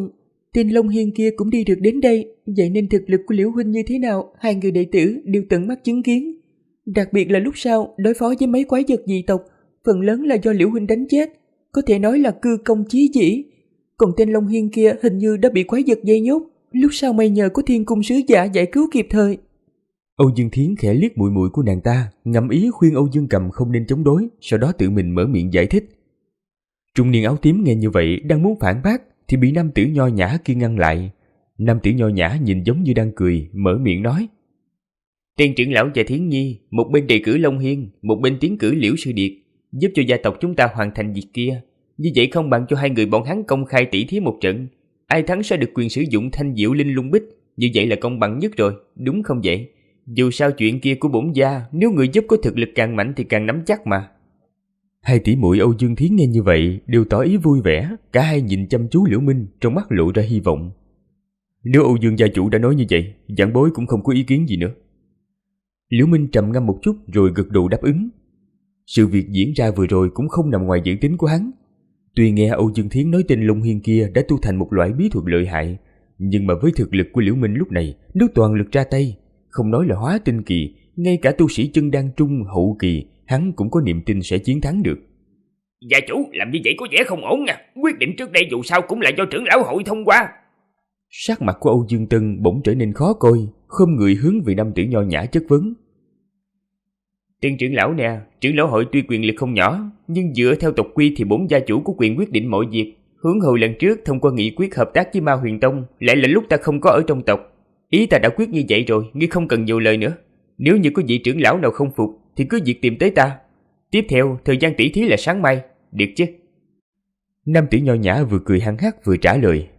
tên Long Hiên kia cũng đi được đến đây, vậy nên thực lực của Liễu huynh như thế nào, hai người đệ tử đều tận mắt chứng kiến. Đặc biệt là lúc sau đối phó với mấy quái vật dị tộc, phần lớn là do Liễu huynh đánh chết, có thể nói là cư công chí dĩ. Còn tên Long Hiên kia hình như đã bị quái vật dây nhốt, lúc sau may nhờ có Thiên Cung sứ giả giải cứu kịp thời. Âu Dương Thiến khẽ liếc muội muội của nàng ta, ngầm ý khuyên Âu Dương Cầm không nên chống đối, sau đó tự mình mở miệng giải thích. Trung niên áo tím nghe như vậy đang muốn phản bác thì bị nam tử nho nhã kia ngăn lại. Nam tử nho nhã nhìn giống như đang cười, mở miệng nói: Tiên trưởng lão và Thiến Nhi, một bên đề cử Long Hiên, một bên tiến cử Liễu Sư Điệt, giúp cho gia tộc chúng ta hoàn thành việc kia. Như vậy không bằng cho hai người bọn hắn công khai tỷ thí một trận, ai thắng sẽ được quyền sử dụng thanh diệu linh lung bích, như vậy là công bằng nhất rồi, đúng không vậy? Dù sao chuyện kia của bổn gia, nếu người giúp có thực lực càng mạnh thì càng nắm chắc mà. Hai tỷ muội Âu Dương Thiến nghe như vậy đều tỏ ý vui vẻ, cả hai nhìn chăm chú Liễu Minh, trong mắt lộ ra hy vọng. Nếu Âu Dương gia chủ đã nói như vậy, vãn bối cũng không có ý kiến gì nữa. Liễu Minh trầm ngâm một chút rồi gật đầu đáp ứng. Sự việc diễn ra vừa rồi cũng không nằm ngoài dự tính của hắn. Tuy nghe Âu Dương Thiến nói tên Long Hiên kia đã tu thành một loại bí thuật lợi hại, nhưng mà với thực lực của Liễu Minh lúc này, nếu toàn lực ra tay, không nói là hóa tinh kỳ, ngay cả tu sĩ chân đan trung hậu kỳ, hắn cũng có niềm tin sẽ chiến thắng được. Gia chủ, làm như vậy có vẻ không ổn nha. Quyết định trước đây dù sao cũng là do trưởng lão hội thông qua. Sắc mặt của Âu Dương Tân bỗng trở nên khó coi, khom người hướng về nam tử nho nhã chất vấn. Tiên trưởng lão nè, trưởng lão hội tuy quyền lực không nhỏ, nhưng dựa theo tộc quy thì bổn gia chủ có quyền quyết định mọi việc. Hướng hồi lần trước thông qua nghị quyết hợp tác với Ma Huyền Tông, lại là lúc ta không có ở trong tộc. Ý ta đã quyết như vậy rồi, ngươi không cần nhiều lời nữa. Nếu như có vị trưởng lão nào không phục thì cứ việc tìm tới ta. Tiếp theo, thời gian tỷ thí là sáng mai, được chứ? Nam tử nho nhã vừa cười hăng hắc vừa trả lời.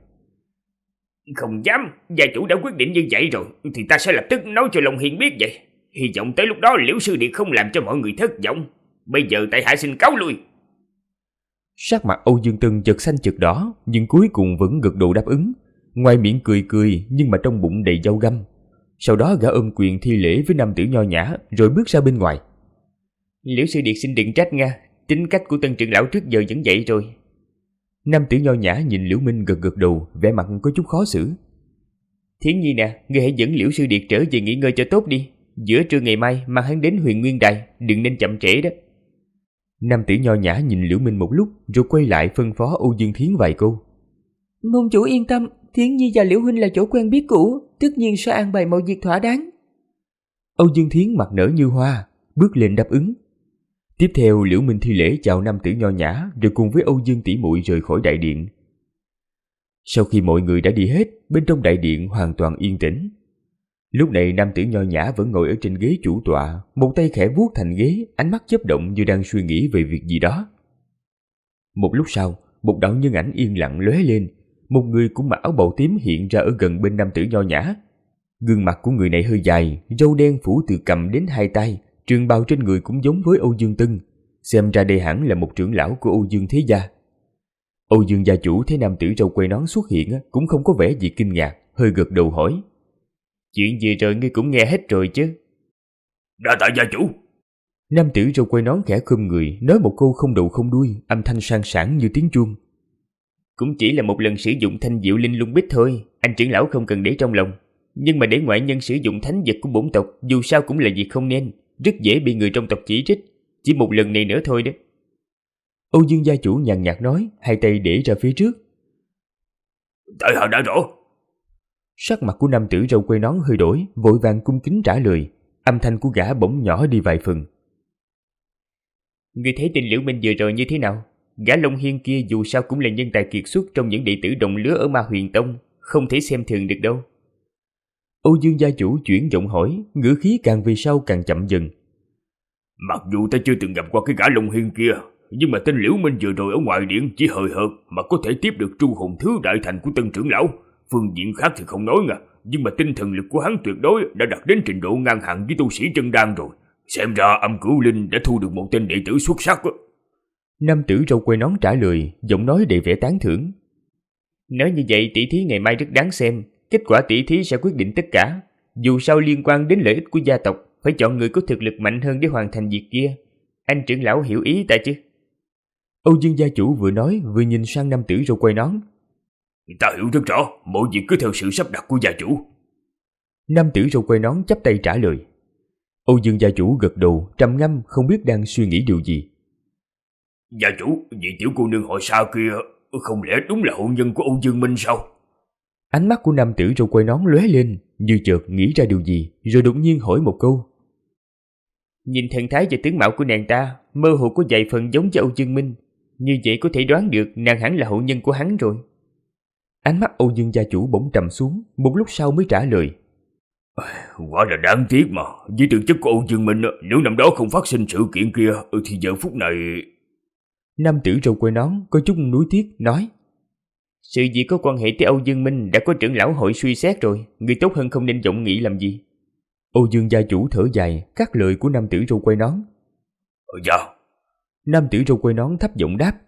Không dám, gia chủ đã quyết định như vậy rồi, thì ta sẽ lập tức nói cho Long Hiên biết vậy. Hy vọng tới lúc đó Liễu Sư Điệt không làm cho mọi người thất vọng. Bây giờ tại hạ xin cáo lui. Sắc mặt Âu Dương Tân chợt xanh chợt đỏ, nhưng cuối cùng vẫn gật đầu đáp ứng. Ngoài miệng cười cười, nhưng mà trong bụng đầy dao găm. Sau đó gã ôm quyền thi lễ với nam tử nho nhã, rồi bước ra bên ngoài. Liễu Sư Điệt xin đừng trách nha, tính cách của tân trưởng lão trước giờ vẫn vậy rồi. Nam tử nho nhã nhìn Liễu Minh gật gật đầu, vẻ mặt có chút khó xử. Thiến Nhi nè, ngươi hãy dẫn Liễu Sư Điệt trở về nghỉ ngơi cho tốt đi. Giữa trưa ngày mai mang hắn đến Huyền Nguyên Đài, đừng nên chậm trễ đó. Nam tử nho nhã nhìn Liễu Minh một lúc, rồi quay lại phân phó Âu Dương Thiến vài câu. Môn chủ yên tâm, Thiến Nhi và Liễu huynh là chỗ quen biết cũ, tất nhiên sẽ an bài mọi việc thỏa đáng. Âu Dương Thiến mặt nở như hoa, bước lên đáp ứng. Tiếp theo Liễu Minh thi lễ chào nam tử nho nhã, rồi cùng với Âu Dương tỷ muội rời khỏi đại điện. Sau khi mọi người đã đi hết, bên trong đại điện hoàn toàn yên tĩnh. Lúc này nam tử nho nhã vẫn ngồi ở trên ghế chủ tọa, một tay khẽ vuốt thành ghế, ánh mắt chớp động như đang suy nghĩ về việc gì đó. Một lúc sau, một đạo nhân ảnh yên lặng lóe lên, một người cũng mặc áo bào tím hiện ra ở gần bên nam tử nho nhã. Gương mặt của người này hơi dài, râu đen phủ từ cằm đến hai tay, trường bào trên người cũng giống với Âu Dương Tân, xem ra đây hẳn là một trưởng lão của Âu Dương thế gia. Âu Dương gia chủ thấy nam tử râu quai nón xuất hiện cũng không có vẻ gì kinh ngạc, hơi gật đầu hỏi. Chuyện gì rồi ngươi cũng nghe hết rồi chứ? Đa tạ gia chủ. Nam tử râu quai nón khẽ khom người, nói một câu không đầu không đuôi, âm thanh sang sảng như tiếng chuông. Cũng chỉ là một lần sử dụng thanh diệu linh lung bích thôi, anh trưởng lão không cần để trong lòng. Nhưng mà để ngoại nhân sử dụng thánh vật của bổn tộc, dù sao cũng là việc không nên, rất dễ bị người trong tộc chỉ trích. Chỉ một lần này nữa thôi đó. Âu Dương gia chủ nhàn nhạt nói, hai tay để ra phía trước. Tại hạ đã rõ. Sắc mặt của nam tử râu quai nón hơi đổi, vội vàng cung kính trả lời. Âm thanh của gã bỗng nhỏ đi vài phần. Ngươi thấy tên Liễu Minh vừa rồi như thế nào? Gã Long Hiên kia dù sao cũng là nhân tài kiệt xuất trong những đệ tử đồng lứa ở Ma Huyền Tông, không thể xem thường được đâu. Âu Dương gia chủ chuyển giọng hỏi, ngữ khí càng về sau càng chậm dần. Mặc dù ta chưa từng gặp qua cái gã Long Hiên kia, nhưng mà tên Liễu Minh vừa rồi ở ngoài điện chỉ hời hợt mà có thể tiếp được tru hồn thứ đại thành của tân trưởng lão. Phương diện khác thì không nói nha, nhưng mà tinh thần lực của hắn tuyệt đối đã đạt đến trình độ ngang hàng với tu sĩ chân đan rồi. Xem ra Âm Cửu Linh đã thu được một tên đệ tử xuất sắc đó. Nam tử râu quai nón trả lời, giọng nói đầy vẻ tán thưởng. Nói như vậy tỷ thí ngày mai rất đáng xem, kết quả tỷ thí sẽ quyết định tất cả. Dù sao liên quan đến lợi ích của gia tộc, phải chọn người có thực lực mạnh hơn để hoàn thành việc kia. Anh trưởng lão hiểu ý ta chứ? Âu Dương gia chủ vừa nói vừa nhìn sang nam tử râu quai nón. Ta hiểu rất rõ, mọi việc cứ theo sự sắp đặt của gia chủ. Nam tử râu quai nón chắp tay trả lời. Âu Dương gia chủ gật đầu trầm ngâm, không biết đang suy nghĩ điều gì. Gia chủ, vị tiểu cô nương họ Sa kia không lẽ đúng là hôn nhân của Âu Dương Minh sao? Ánh mắt của nam tử râu quai nón lóe lên, như chợt nghĩ ra điều gì, rồi đột nhiên hỏi một câu. Nhìn thần thái và tướng mạo của nàng ta, mơ hồ có vài phần giống với Âu Dương Minh. Như vậy có thể đoán được nàng hẳn là hậu nhân của hắn rồi. Ánh mắt Âu Dương gia chủ bỗng trầm xuống, một lúc sau mới trả lời. Quả là đáng tiếc mà, với tư chất của Âu Dương Minh, nếu năm đó không phát sinh sự kiện kia, thì giờ phút này... Nam tử râu quai nón có chút nuối tiếc nói. Sự việc có quan hệ tới Âu Dương Minh đã có trưởng lão hội suy xét rồi, người tốt hơn không nên vọng nghĩ làm gì. Âu Dương gia chủ thở dài, cắt lời của nam tử râu quai nón. Dạ. Nam tử râu quai nón thấp giọng đáp.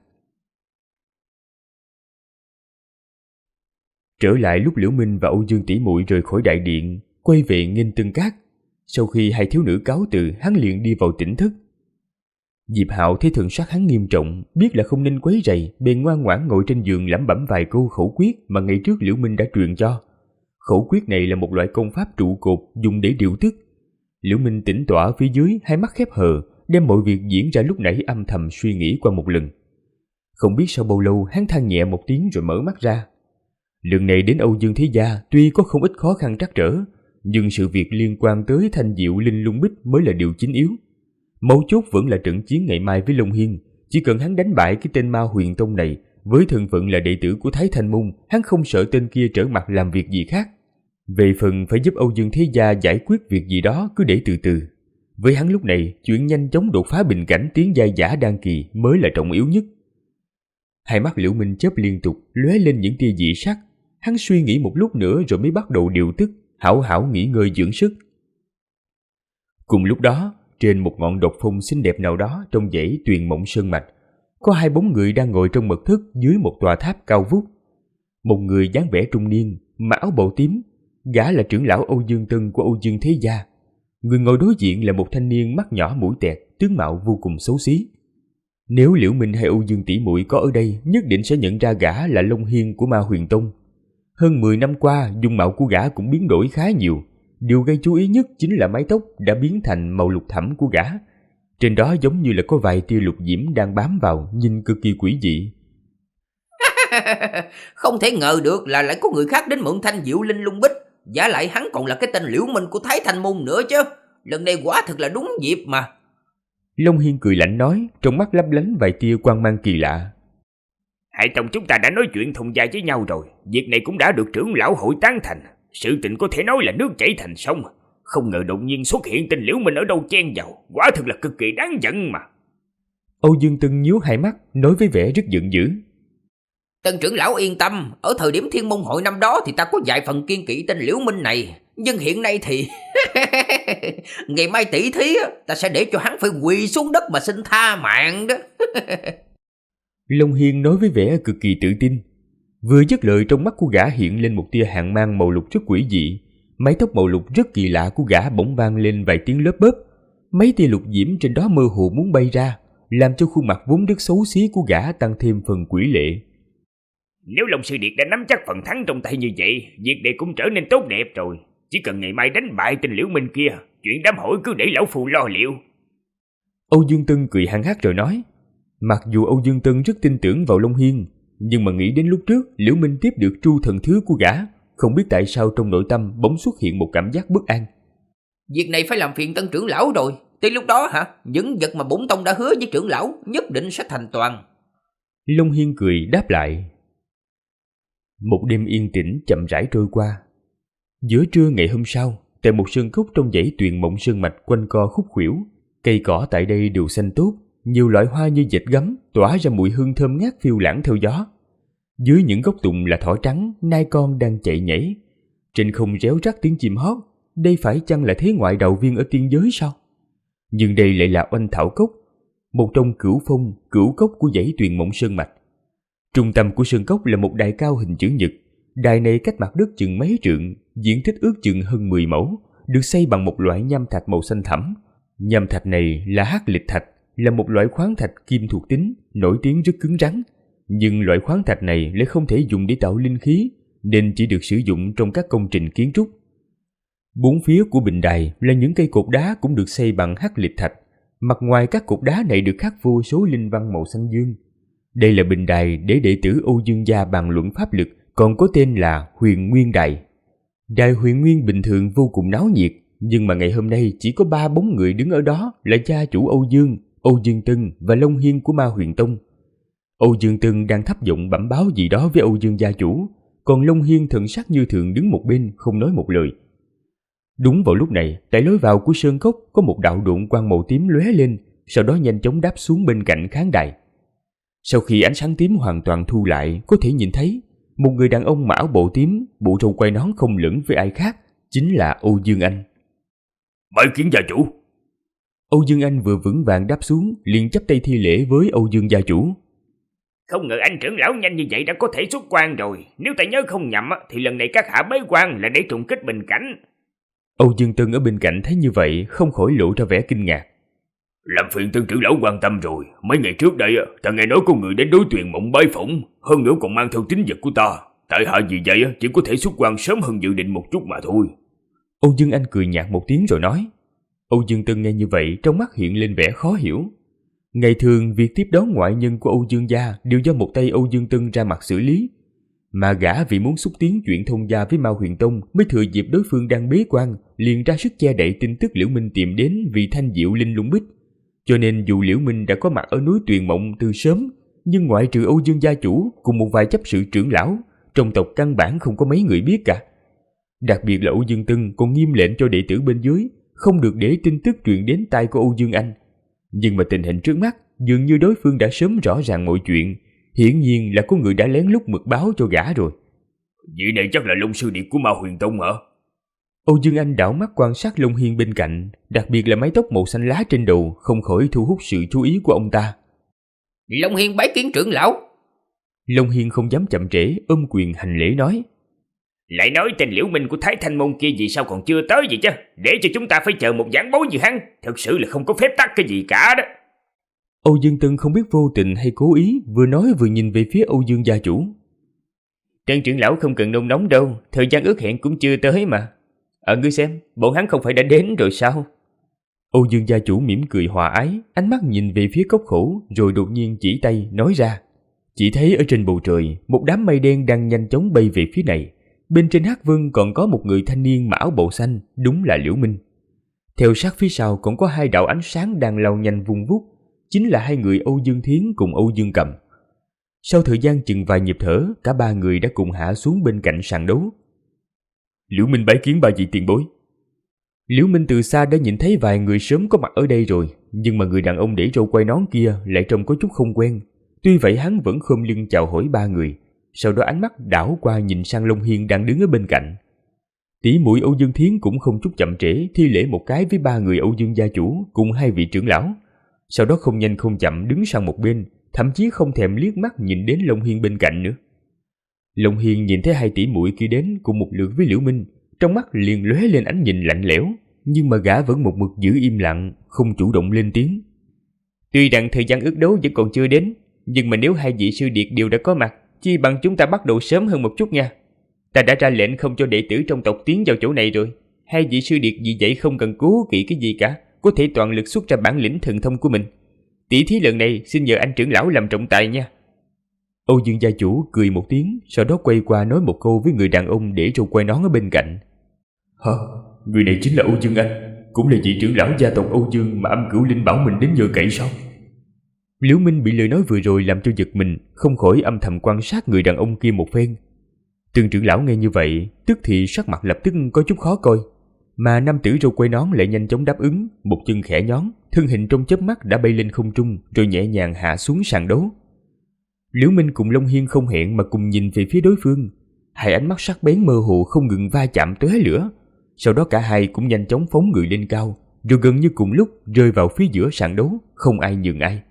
Trở lại lúc Liễu Minh và Âu Dương tỷ muội rời khỏi đại điện, quay về nghênh Tân Cát. Sau khi hai thiếu nữ cáo từ, hắn liền đi vào tỉnh thức. Diệp Hạo thấy thần sắc hắn nghiêm trọng, biết là không nên quấy rầy, bèn ngoan ngoãn ngồi trên giường lẩm bẩm vài câu khẩu quyết mà ngày trước Liễu Minh đã truyền cho. Khẩu quyết này là một loại công pháp trụ cột dùng để điều tức. Liễu Minh tĩnh tọa phía dưới, hai mắt khép hờ, đem mọi việc diễn ra lúc nãy âm thầm suy nghĩ qua một lần. Không biết sau bao lâu, hắn than nhẹ một tiếng rồi mở mắt ra. Lần này đến Âu Dương thế gia tuy có không ít khó khăn trắc trở, nhưng sự việc liên quan tới thanh diệu linh lung bích mới là điều chính yếu. Mấu chốt vẫn là trận chiến ngày mai với Long Hiên. Chỉ cần hắn đánh bại cái tên Ma Huyền Tông này, với thân phận là đệ tử của Thái Thanh Môn, hắn không sợ tên kia trở mặt làm việc gì khác. Về phần phải giúp Âu Dương thế gia giải quyết việc gì đó cứ để từ từ. Với hắn lúc này, chuyện nhanh chóng đột phá bình cảnh tiến giai giả đan kỳ mới là trọng yếu nhất. Hai mắt Liễu Minh chớp liên tục, lóe lên những tia dị sắc. Hắn suy nghĩ một lúc nữa rồi mới bắt đầu điều tức, hảo hảo nghỉ ngơi dưỡng sức. Cùng lúc đó, trên một ngọn độc phong xinh đẹp nào đó trong dãy Tuyền Mộng Sơn Mạch, có hai bóng người đang ngồi trong mật thất dưới một tòa tháp cao vút. Một người dáng vẻ trung niên, mặc áo bào tím, gã là trưởng lão Âu Dương Tân của Âu Dương thế gia. Người ngồi đối diện là một thanh niên mắt nhỏ mũi tẹt, tướng mạo vô cùng xấu xí. Nếu Liễu Minh hay Âu Dương tỷ muội có ở đây, nhất định sẽ nhận ra gã là Long Hiên của Ma Huyền Tông. Hơn 10 năm qua, dung mạo của gã cũng biến đổi khá nhiều. Điều gây chú ý nhất chính là mái tóc đã biến thành màu lục thẫm của gã. Trên đó giống như là có vài tia lục diễm đang bám vào, nhìn cực kỳ quỷ dị. Không thể ngờ được là lại có người khác đến mượn thanh diệu linh lung bích. Giả lại hắn còn là cái tên Liễu Minh của Thái Thanh Môn nữa chứ. Lần này quả thật là đúng dịp mà. Long Hiên cười lạnh nói, trong mắt lấp lánh vài tia quang mang kỳ lạ. Hai tông chúng ta đã nói chuyện thông gia với nhau rồi, việc này cũng đã được trưởng lão hội tán thành. Sự tình có thể nói là nước chảy thành sông. Không ngờ đột nhiên xuất hiện tên Liễu Minh ở đâu chen vào, quả thực là cực kỳ đáng giận mà. Âu Dương Tân nhíu hai mắt, nói với vẻ rất giận dữ. Tân trưởng lão yên tâm, ở thời điểm Thiên Môn hội năm đó thì ta có vài phần kiên kỵ tên Liễu Minh này. Nhưng hiện nay thì... ngày mai tỷ thí ta sẽ để cho hắn phải quỳ xuống đất mà xin tha mạng đó. Long Hiên nói với vẻ cực kỳ tự tin. Vừa dứt lời, trong mắt của gã hiện lên một tia hàn mang màu lục rất quỷ dị. Mái tóc màu lục rất kỳ lạ của gã bỗng vang lên vài tiếng lớp bớp. Mấy tia lục diễm trên đó mơ hồ muốn bay ra, làm cho khuôn mặt vốn rất xấu xí của gã tăng thêm phần quỷ lệ. Nếu Long Sư Điệt đã nắm chắc phần thắng trong tay như vậy, việc này cũng trở nên tốt đẹp rồi. Chỉ cần ngày mai đánh bại tên Liễu Minh kia, chuyện đám hỏi cứ để lão phù lo liệu. Âu Dương Tân cười hăng hắc rồi nói. Mặc dù Âu Dương Tân rất tin tưởng vào Long Hiên, nhưng mà nghĩ đến lúc trước Liễu Minh tiếp được tru thần thứ của gã, không biết tại sao trong nội tâm bỗng xuất hiện một cảm giác bất an. Việc này phải làm phiền Tân trưởng lão rồi. Tới lúc đó hả, những vật mà bổn tông đã hứa với trưởng lão nhất định sẽ thành toàn. Long Hiên cười đáp lại. Một đêm yên tĩnh chậm rãi trôi qua. Giữa trưa ngày hôm sau, tại một sơn cốc trong dãy Tuyền Mộng Sơn Mạch quanh co khúc khuỷu, cây cỏ tại đây đều xanh tốt, nhiều loại hoa như dệt gấm tỏa ra mùi hương thơm ngát phiêu lãng theo gió. Dưới những gốc tùng là thỏ trắng, nai con đang chạy nhảy. Trên không réo rắt tiếng chim hót, đây phải chăng là thế ngoại đạo viên ở tiên giới sao? Nhưng đây lại là Oanh Thảo Cốc, một trong cửu phong, cửu cốc của dãy Tuyền Mộng Sơn Mạch. Trung tâm của sơn cốc là một đài cao hình chữ nhật. Đài này cách mặt đất chừng mấy trượng, diện tích ước chừng hơn 10 mẫu, được xây bằng một loại nham thạch màu xanh thẳm. Nham thạch này là hắc lịch thạch, là một loại khoáng thạch kim thuộc tính, nổi tiếng rất cứng rắn. nhưng loại khoáng thạch này lại không thể dùng để tạo linh khí, nên chỉ được sử dụng trong các công trình kiến trúc. Bốn phía của bình đài là những cây cột đá cũng được xây bằng hắc lịch thạch. Mặt ngoài các cột đá này được khắc vô số linh văn màu xanh dương. Đây là bình đài để đệ tử Âu Dương gia bàn luận pháp lực, còn có tên là Huyền Nguyên Đài. Đài Huyền Nguyên bình thường vô cùng náo nhiệt, nhưng mà ngày hôm nay chỉ có 3 bóng người đứng ở đó là gia chủ Âu Dương Tân và Long Hiên của Ma Huyền Tông. Âu Dương Tân đang thấp giọng bẩm báo gì đó với Âu Dương gia chủ, còn Long Hiên thần sắc như thường đứng một bên không nói một lời. Đúng vào lúc này, tại lối vào của sơn cốc có một đạo độn quang màu tím lóe lên, sau đó nhanh chóng đáp xuống bên cạnh khán đài. Sau khi ánh sáng tím hoàn toàn thu lại, có thể nhìn thấy một người đàn ông mặc áo bộ tím, bộ râu quai nón không lẫn với ai khác, chính là Âu Dương Anh. Bái kiến gia chủ. Âu Dương Anh vừa vững vàng đáp xuống, liền chắp tay thi lễ với Âu Dương gia chủ. Không ngờ anh trưởng lão nhanh như vậy đã có thể xuất quan rồi. Nếu ta nhớ không nhầm thì lần này các hạ bế quan là để trùng kích bình cảnh. Âu Dương Tân ở bên cạnh thấy như vậy không khỏi lộ ra vẻ kinh ngạc. Làm phiền Tân trưởng lão quan tâm rồi. Mấy ngày trước đây ta nghe nói có người đến đối Tuyền Mộng bái phỏng, hơn nữa còn mang theo tín vật của ta. Tại hạ vì vậy chỉ có thể xuất quan sớm hơn dự định một chút mà thôi. Âu Dương Anh cười nhạt một tiếng rồi nói. Âu Dương Tân nghe như vậy trong mắt hiện lên vẻ khó hiểu. Ngày thường việc tiếp đón ngoại nhân của Âu Dương gia đều do một tay Âu Dương Tân ra mặt xử lý, mà gã vì muốn xúc tiến chuyện thông gia với Ma Huyền Tông mới thừa dịp đối phương đang bế quan liền ra sức che đậy tin tức Liễu Minh tìm đến vì thanh diệu linh lung bích. Cho nên dù Liễu Minh đã có mặt ở núi Tuyền Mộng từ sớm, nhưng ngoại trừ Âu Dương gia chủ cùng một vài chấp sự trưởng lão, trong tộc căn bản không có mấy người biết cả. Đặc biệt là Âu Dương Tân còn nghiêm lệnh cho đệ tử bên dưới không được để tin tức truyền đến tai của Âu Dương Anh. Nhưng mà tình hình trước mắt dường như đối phương đã sớm rõ ràng mọi chuyện, hiển nhiên là có người đã lén lút mật báo cho gã rồi. Vị này chắc là Long sư điệp của Ma Huyền Tông hả? Âu Dương Anh đảo mắt quan sát Long Hiên bên cạnh, đặc biệt là mái tóc màu xanh lá trên đầu không khỏi thu hút sự chú ý của ông ta. Long Hiên bái kiến trưởng lão. Long Hiên không dám chậm trễ, ôm quyền hành lễ nói. Lại nói tên Liễu Minh của Thái Thanh Môn kia vì sao còn chưa tới vậy chứ? Để cho chúng ta phải chờ một giảng bối như hắn, thật sự là không có phép tắc cái gì cả đó. Âu Dương Tân không biết vô tình hay cố ý, vừa nói vừa nhìn về phía Âu Dương gia chủ. Trần trưởng lão không cần nôn nóng đâu, thời gian ước hẹn cũng chưa tới mà. Ngươi xem, bọn hắn không phải đã đến rồi sao? Âu Dương gia chủ mỉm cười hòa ái, ánh mắt nhìn về phía cốc khổ, rồi đột nhiên chỉ tay nói ra. Chỉ thấy ở trên bầu trời, một đám mây đen đang nhanh chóng bay về phía này. Bên trên hắc vân còn có một người thanh niên mặc áo bào xanh, đúng là Liễu Minh. Theo sát phía sau còn có 2 đạo ánh sáng đang lao nhanh vung vút, chính là 2 người Âu Dương Thiến cùng Âu Dương Cầm. Sau thời gian chừng vài nhịp thở, cả 3 người đã cùng hạ xuống bên cạnh sàn đấu. Liễu Minh bái kiến 3 vị tiền bối. Liễu Minh từ xa đã nhìn thấy vài người sớm có mặt ở đây rồi, nhưng mà người đàn ông để râu quai nón kia lại trông có chút không quen. Tuy vậy hắn vẫn khom lưng chào hỏi 3 người, sau đó ánh mắt đảo qua nhìn sang Long Hiên đang đứng ở bên cạnh. Tỷ muội Âu Dương Thiến cũng không chút chậm trễ thi lễ một cái với 3 người Âu Dương gia chủ cùng 2 vị trưởng lão, sau đó không nhanh không chậm đứng sang một bên, thậm chí không thèm liếc mắt nhìn đến Long Hiên bên cạnh nữa. Long Hiên nhìn thấy 2 tỷ muội kia đến cùng một lượt với Liễu Minh, trong mắt liền lóe lên ánh nhìn lạnh lẽo, nhưng mà gã vẫn một mực giữ im lặng, không chủ động lên tiếng. Tuy rằng thời gian ước đấu vẫn còn chưa đến, nhưng mà nếu 2 vị sư điệt đều đã có mặt, chi bằng chúng ta bắt đầu sớm hơn một chút nha. Ta đã ra lệnh không cho đệ tử trong tộc tiến vào chỗ này rồi. 2 vị sư điệt vì vậy không cần cố kỵ cái gì cả, có thể toàn lực xuất ra bản lĩnh thần thông của mình. Tỷ thí lần này xin nhờ anh trưởng lão làm trọng tài nha. Âu Dương gia chủ cười một tiếng, sau đó quay qua nói một câu với người đàn ông để râu quai nón ở bên cạnh. Hả? Người này chính là Âu Dương Anh, cũng là vị trưởng lão gia tộc Âu Dương mà âm cửu linh bảo mình đến nhờ cậy sao? Liễu Minh bị lời nói vừa rồi làm cho giật mình, không khỏi âm thầm quan sát người đàn ông kia một phen. Từng trưởng lão nghe như vậy, tức thì sắc mặt lập tức có chút khó coi, mà nam tử râu quai nón lại nhanh chóng đáp ứng, một chân khẽ nhón, thân hình trong chớp mắt đã bay lên không trung, rồi nhẹ nhàng hạ xuống sàn đấu. Liễu Minh cùng Long Hiên không hẹn mà cùng nhìn về phía đối phương, 2 ánh mắt sắc bén mơ hồ không ngừng va chạm tóe lửa. Sau đó cả hai cũng nhanh chóng phóng người lên cao, rồi gần như cùng lúc rơi vào phía giữa sàn đấu, không ai nhường ai.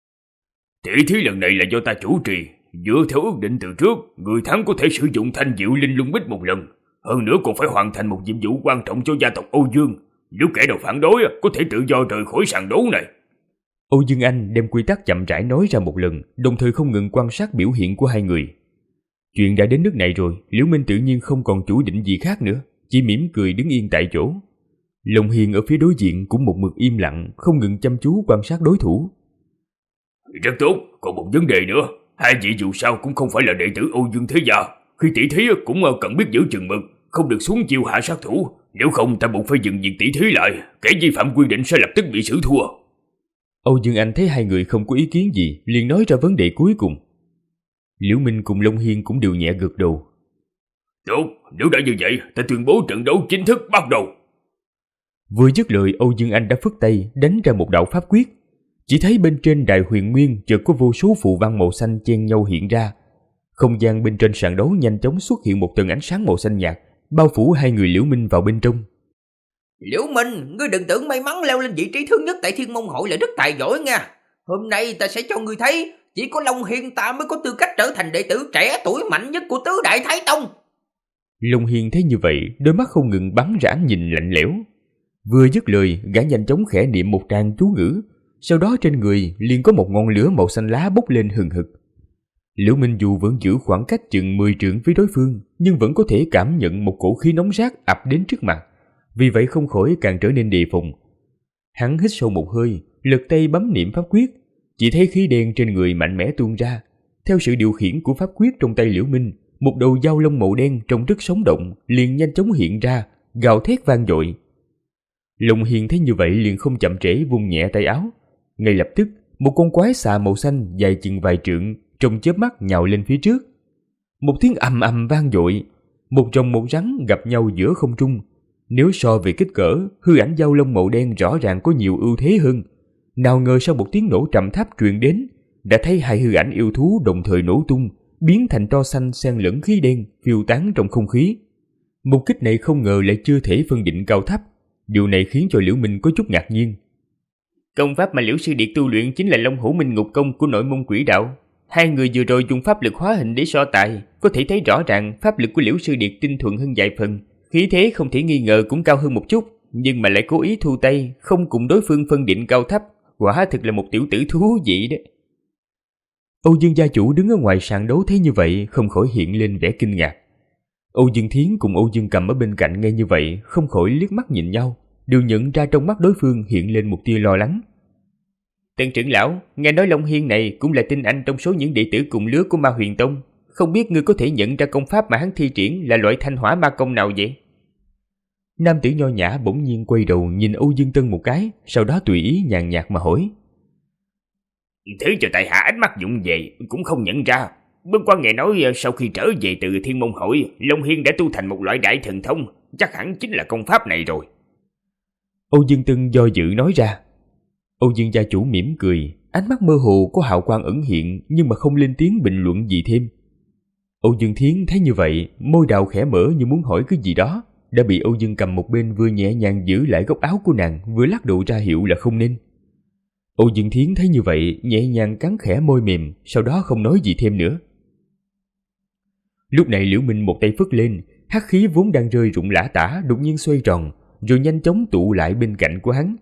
Tỷ thí lần này là do ta chủ trì, dựa theo ước định từ trước, người thắng có thể sử dụng thanh diệu linh lung bích một lần, hơn nữa còn phải hoàn thành một nhiệm vụ quan trọng cho gia tộc Âu Dương. Nếu kẻ nào phản đối có thể tự do rời khỏi sàn đấu này. Âu Dương Anh đem quy tắc chậm rãi nói ra một lần, đồng thời không ngừng quan sát biểu hiện của hai người. Chuyện đã đến nước này rồi, Liễu Minh tự nhiên không còn chủ định gì khác nữa, chỉ mỉm cười đứng yên tại chỗ. Long Hiên ở phía đối diện cũng một mực im lặng, không ngừng chăm chú quan sát đối thủ. Rất tốt, còn một vấn đề nữa. Hai vị dù sao cũng không phải là đệ tử Âu Dương Thế Gia. Khi tỷ thí cũng cần biết giữ chừng mực, không được xuống chiêu hạ sát thủ. Nếu không ta buộc phải dừng việc tỷ thí lại, kẻ vi phạm quy định sẽ lập tức bị xử thua. Âu Dương Anh thấy hai người không có ý kiến gì, liền nói ra vấn đề cuối cùng. Liễu Minh cùng Long Hiên cũng đều nhẹ gật đầu. Tốt, nếu đã như vậy, ta tuyên bố trận đấu chính thức bắt đầu. Vừa dứt lời, Âu Dương Anh đã phất tay đánh ra một đạo pháp quyết. Chỉ thấy bên trên Đại Huyền Nguyên chợt có vô số phù văn màu xanh chen nhau hiện ra. Không gian bên trên sàn đấu nhanh chóng xuất hiện một tầng ánh sáng màu xanh nhạt, bao phủ hai người Liễu Minh vào bên trong. Liễu Minh, ngươi đừng tưởng may mắn leo lên vị trí thứ nhất tại Thiên Môn Hội là rất tài giỏi nha. Hôm nay ta sẽ cho ngươi thấy, chỉ có Long Hiên ta mới có tư cách trở thành đệ tử trẻ tuổi mạnh nhất của Tứ Đại Thái Tông. Long Hiên thấy như vậy, đôi mắt không ngừng bắn rãng nhìn lạnh lẽo. Vừa dứt lời, gã nhanh chóng khẽ niệm một tràng chú ngữ, sau đó trên người liền có một ngọn lửa màu xanh lá bốc lên hừng hực. Liễu Minh dù vẫn giữ khoảng cách chừng 10 trượng với đối phương, nhưng vẫn có thể cảm nhận một cổ khí nóng rát ập đến trước mặt, vì vậy không khỏi càng trở nên đề phòng. Hắn hít sâu một hơi, lật tay bấm niệm pháp quyết, chỉ thấy khí đen trên người mạnh mẽ tuôn ra. Theo sự điều khiển của pháp quyết trong tay Liễu Minh, một đầu dao lông màu đen trông rất sống động liền nhanh chóng hiện ra, gào thét vang dội. Long Hiên thấy như vậy liền không chậm trễ vung nhẹ tay áo. Ngay lập tức, một con quái xà màu xanh dài chừng vài trượng trong chớp mắt nhào lên phía trước. Một tiếng ầm ầm vang dội, một rồng một rắn gặp nhau giữa không trung. Nếu so về kích cỡ, hư ảnh dao lông màu đen rõ ràng có nhiều ưu thế hơn. Nào ngờ sau một tiếng nổ trầm thấp truyền đến, đã thấy hai hư ảnh yêu thú đồng thời nổ tung, biến thành tro xanh xen lẫn khí đen phiêu tán trong không khí. Một kích này không ngờ lại chưa thể phân định cao thấp. Điều này khiến cho Liễu Minh có chút ngạc nhiên. Công pháp mà Liễu Sư Điệt tu luyện chính là Long Hổ Minh Ngục Công của nội môn Quỷ Đạo. Hai người vừa rồi dùng pháp lực hóa hình để so tài, có thể thấy rõ ràng pháp lực của Liễu Sư Điệt tinh thuần hơn vài phần, khí thế không thể nghi ngờ cũng cao hơn một chút, nhưng mà lại cố ý thu tay, không cùng đối phương phân định cao thấp, quả thực là một tiểu tử thú vị đấy. Âu Dương gia chủ đứng ở ngoài sàn đấu thấy như vậy, không khỏi hiện lên vẻ kinh ngạc. Âu Dương Thiến cùng Âu Dương Cầm ở bên cạnh nghe như vậy, không khỏi liếc mắt nhìn nhau, đều nhận ra trong mắt đối phương hiện lên một tia lo lắng. Tân trưởng lão, nghe nói Long Hiên này cũng là tinh anh trong số những đệ tử cùng lứa của Ma Huyền Tông, không biết ngươi có thể nhận ra công pháp mà hắn thi triển là loại thanh hỏa ma công nào vậy? Nam tử nho nhã bỗng nhiên quay đầu nhìn Âu Dương Tân một cái, sau đó tùy ý nhàn nhạt mà hỏi. Thứ cho tại hạ ánh mắt dụng về cũng không nhận ra. Bất qua nghe nói sau khi trở về từ Thiên Môn Hội, Long Hiên đã tu thành một loại đại thần thông, chắc hẳn chính là công pháp này rồi. Âu Dương Tân do dự nói ra. Âu Dương gia chủ mỉm cười, ánh mắt mơ hồ có hào quang ẩn hiện, nhưng mà không lên tiếng bình luận gì thêm. Âu Dương Thiến thấy như vậy, môi đào khẽ mở như muốn hỏi cái gì đó, đã bị Âu Dương Cầm một bên vừa nhẹ nhàng giữ lại góc áo của nàng, vừa lắc đầu ra hiệu là không nên. Âu Dương Thiến thấy như vậy, nhẹ nhàng cắn khẽ môi mềm, sau đó không nói gì thêm nữa. Lúc này Liễu Minh một tay phất lên, hắc khí vốn đang rơi rụng lả tả đột nhiên xoay tròn, rồi nhanh chóng tụ lại bên cạnh của hắn.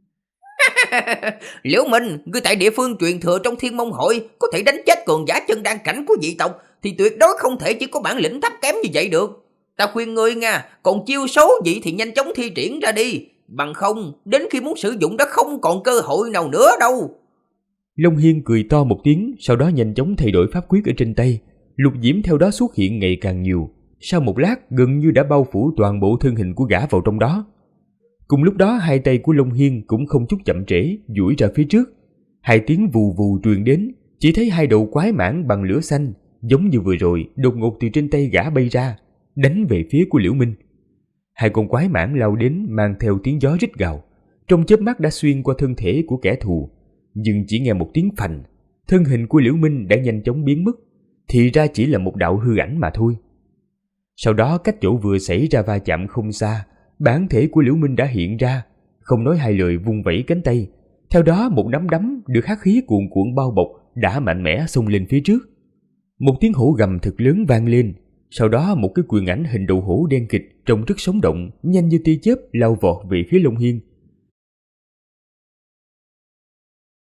Liễu Minh, ngươi tại địa phương truyền thừa trong Thiên Môn Hội có thể đánh chết cường giả chân đan cảnh của dị tộc, thì tuyệt đối không thể chỉ có bản lĩnh thấp kém như vậy được. Ta khuyên ngươi nha, còn chiêu số gì thì nhanh chóng thi triển ra đi, bằng không đến khi muốn sử dụng đã không còn cơ hội nào nữa đâu. Long Hiên cười to một tiếng, sau đó nhanh chóng thay đổi pháp quyết ở trên tay, lục diễm theo đó xuất hiện ngày càng nhiều. Sau một lát gần như đã bao phủ toàn bộ thân hình của gã vào trong đó. Cùng lúc đó hai tay của Long Hiên cũng không chút chậm trễ, duỗi ra phía trước. Hai tiếng vù vù truyền đến, chỉ thấy hai đầu quái mãng bằng lửa xanh, giống như vừa rồi, đột ngột từ trên tay gã bay ra, đánh về phía của Liễu Minh. Hai con quái mãng lao đến mang theo tiếng gió rít gào, trong chớp mắt đã xuyên qua thân thể của kẻ thù, nhưng chỉ nghe một tiếng phành, thân hình của Liễu Minh đã nhanh chóng biến mất, thì ra chỉ là một đạo hư ảnh mà thôi. Sau đó cách chỗ vừa xảy ra va chạm không xa, bản thể của Liễu Minh đã hiện ra, không nói hai lời vung vẩy cánh tay, theo đó một nắm đấm được hắc khí cuồn cuộn bao bọc đã mạnh mẽ xông lên phía trước. Một tiếng hổ gầm thật lớn vang lên, sau đó một cái quyền ảnh hình đầu hổ đen kịt trông rất sống động, nhanh như tia chớp lao vọt về phía Long Hiên.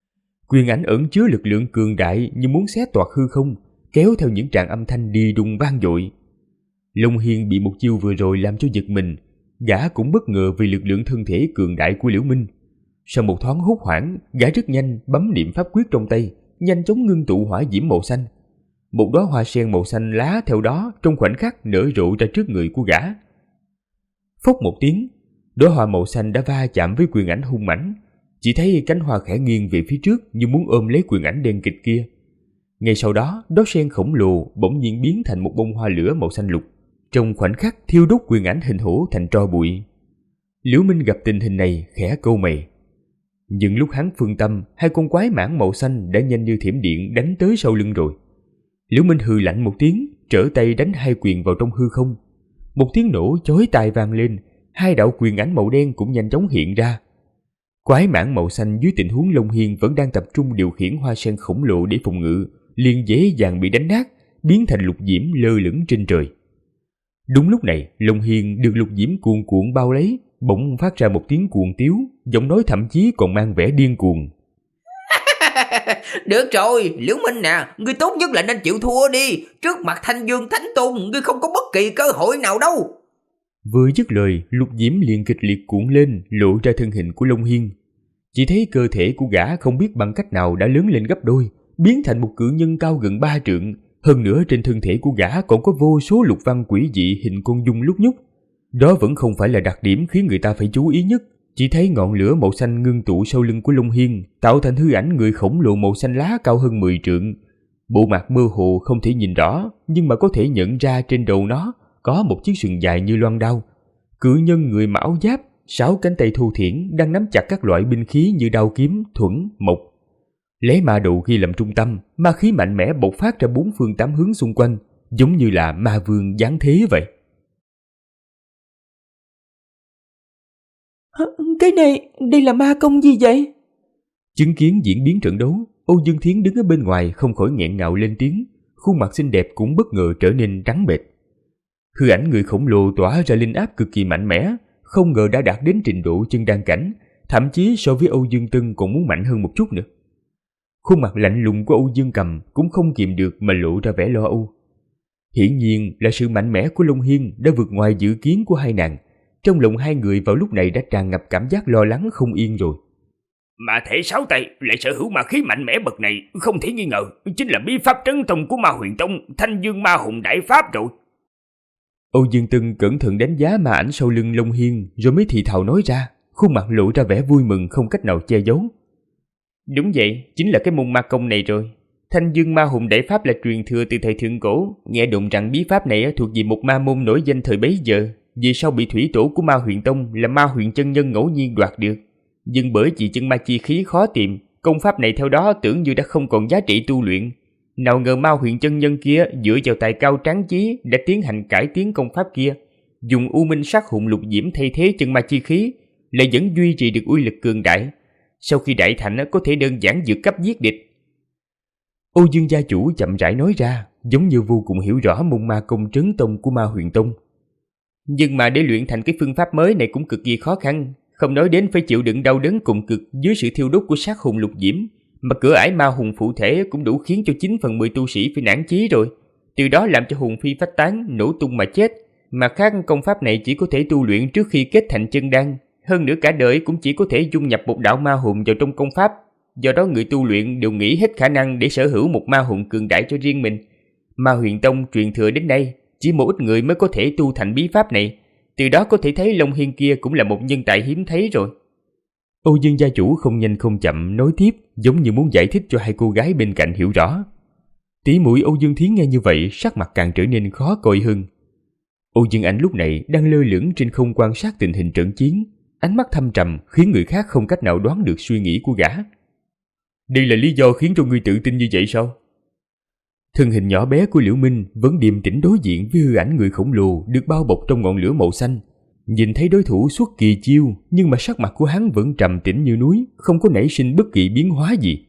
Quyền ảnh ẩn chứa lực lượng cường đại như muốn xé toạc hư không, kéo theo những tràng âm thanh đi đùng vang dội. Long Hiên bị một chiêu vừa rồi làm cho giật mình, gã cũng bất ngờ vì lực lượng thân thể cường đại của Liễu Minh. Sau một thoáng hốt hoảng, gã rất nhanh bấm niệm pháp quyết trong tay, nhanh chóng ngưng tụ hỏa diễm màu xanh. Một đóa hoa sen màu xanh lá theo đó trong khoảnh khắc nở rộ ra trước người của gã. Phốc một tiếng, đóa hoa màu xanh đã va chạm với quyền ảnh hung mãnh, chỉ thấy cánh hoa khẽ nghiêng về phía trước như muốn ôm lấy quyền ảnh đen kịt kia. Ngay sau đó, đóa sen khổng lồ bỗng nhiên biến thành một bông hoa lửa màu xanh lục, trong khoảnh khắc thiêu đốt quyền ảnh hình hổ thành tro bụi. Liễu Minh gặp tình hình này khẽ cau mày. Nhưng lúc hắn phân tâm, hai con quái mãng màu xanh đã nhanh như thiểm điện đánh tới sau lưng rồi. Liễu Minh hừ lạnh một tiếng, trở tay đánh hai quyền vào trong hư không. Một tiếng nổ chói tai vang lên, hai đạo quyền ảnh màu đen cũng nhanh chóng hiện ra. Quái mãng màu xanh dưới tình huống Long Hiên vẫn đang tập trung điều khiển hoa sen khổng lồ để phòng ngự, liền dễ dàng bị đánh nát, biến thành lục diễm lơ lửng trên trời. Đúng lúc này, Long Hiên được lục diễm cuồn cuộn bao lấy, bỗng phát ra một tiếng cuồng tiếu, giọng nói thậm chí còn mang vẻ điên cuồng. Được rồi, Liễu Minh nè, ngươi tốt nhất là nên chịu thua đi. Trước mặt Thanh Dương Thánh Tôn, ngươi không có bất kỳ cơ hội nào đâu. Vừa dứt lời, lục diễm liền kịch liệt cuộn lên, lộ ra thân hình của Long Hiên. Chỉ thấy cơ thể của gã không biết bằng cách nào đã lớn lên gấp đôi, biến thành một cự nhân cao gần 3 trượng. Hơn nữa trên thân thể của gã còn có vô số lục văn quỷ dị hình con dung lúc nhúc. Đó vẫn không phải là đặc điểm khiến người ta phải chú ý nhất. Chỉ thấy ngọn lửa màu xanh ngưng tụ sau lưng của Long Hiên, tạo thành hư ảnh người khổng lồ màu xanh lá cao hơn 10 trượng. Bộ mặt mơ hồ không thể nhìn rõ, nhưng mà có thể nhận ra trên đầu nó có một chiếc sừng dài như loan đao. Cự nhân người mặc áo giáp, 6 cánh tay thô thiển đang nắm chặt các loại binh khí như đao kiếm, thuẫn, mộc. Lấy ma đầu ghi làm trung tâm, ma khí mạnh mẽ bộc phát ra 4 phương 8 hướng xung quanh, giống như là ma vương giáng thế vậy. Cái này, đây là ma công gì vậy? Chứng kiến diễn biến trận đấu, Âu Dương Thiến đứng ở bên ngoài không khỏi nghẹn ngào lên tiếng, khuôn mặt xinh đẹp cũng bất ngờ trở nên trắng bệch. Hư ảnh người khổng lồ tỏa ra linh áp cực kỳ mạnh mẽ, không ngờ đã đạt đến trình độ chân đan cảnh, thậm chí so với Âu Dương Tân còn muốn mạnh hơn một chút nữa. Khuôn mặt lạnh lùng của Âu Dương Cầm cũng không kìm được mà lộ ra vẻ lo âu. Hiển nhiên là sự mạnh mẽ của Long Hiên đã vượt ngoài dự kiến của hai nàng. Trong lòng hai người vào lúc này đã tràn ngập cảm giác lo lắng không yên rồi. Mà thể 6 tay lại sở hữu ma khí mạnh mẽ bậc này, không thể nghi ngờ chính là bí pháp trấn tông của Ma Huyền Tông, Thanh Dương Ma Hùng Đại Pháp rồi. Âu Dương Tân cẩn thận đánh giá ma ảnh sau lưng Long Hiên rồi mới thì thào nói ra, khuôn mặt lộ ra vẻ vui mừng không cách nào che giấu. Đúng vậy, chính là cái môn ma công này rồi. Thanh Dương Ma Hùng Đại Pháp là truyền thừa từ thời thượng cổ, nghe đồn rằng bí pháp này thuộc về một ma môn nổi danh thời bấy giờ, vì sau bị thủy tổ của Ma Huyền Tông là Ma Huyền chân nhân ngẫu nhiên đoạt được. Nhưng bởi vì chân ma chi khí khó tìm, công pháp này theo đó tưởng như đã không còn giá trị tu luyện. Nào ngờ Ma Huyền chân nhân kia dựa vào tài cao tráng trí đã tiến hành cải tiến công pháp kia, dùng U Minh Sát Hùng Lục Diễm thay thế chân ma chi khí, lại vẫn duy trì được uy lực cường đại. Sau khi đại thành có thể đơn giản vượt cấp giết địch. Âu Dương gia chủ chậm rãi nói ra, giống như vô cùng hiểu rõ môn ma công trấn tông của Ma Huyền Tông. Nhưng mà để luyện thành cái phương pháp mới này cũng cực kỳ khó khăn, không nói đến phải chịu đựng đau đớn cùng cực dưới sự thiêu đốt của sát hùng lục diễm, mà cửa ải ma hùng phụ thể cũng đủ khiến cho 9/10 tu sĩ phải nản chí rồi, từ đó làm cho hùng phi phách tán, nổ tung mà chết. Mà khác công pháp này chỉ có thể tu luyện trước khi kết thành chân đan, hơn nữa cả đời cũng chỉ có thể dung nhập một đạo ma hùng vào trong công pháp. Do đó người tu luyện đều nghĩ hết khả năng để sở hữu một ma hùng cường đại cho riêng mình. Ma Huyền Tông truyền thừa đến nay, chỉ một ít người mới có thể tu thành bí pháp này, từ đó có thể thấy Long Hiên kia cũng là một nhân tài hiếm thấy rồi. Âu Dương gia chủ không nhanh không chậm nói tiếp, giống như muốn giải thích cho hai cô gái bên cạnh hiểu rõ. Tỷ muội Âu Dương Thiến nghe như vậy, sắc mặt càng trở nên khó coi hơn. Âu Dương Ảnh lúc này đang lơ lửng trên không quan sát tình hình trận chiến, ánh mắt thâm trầm khiến người khác không cách nào đoán được suy nghĩ của gã. Đây là lý do khiến cho ngươi tự tin như vậy sao? Thân hình nhỏ bé của Liễu Minh vẫn điềm tĩnh đối diện với hư ảnh người khổng lồ được bao bọc trong ngọn lửa màu xanh. Nhìn thấy đối thủ xuất kỳ chiêu, nhưng mà sắc mặt của hắn vẫn trầm tĩnh như núi, không có nảy sinh bất kỳ biến hóa gì.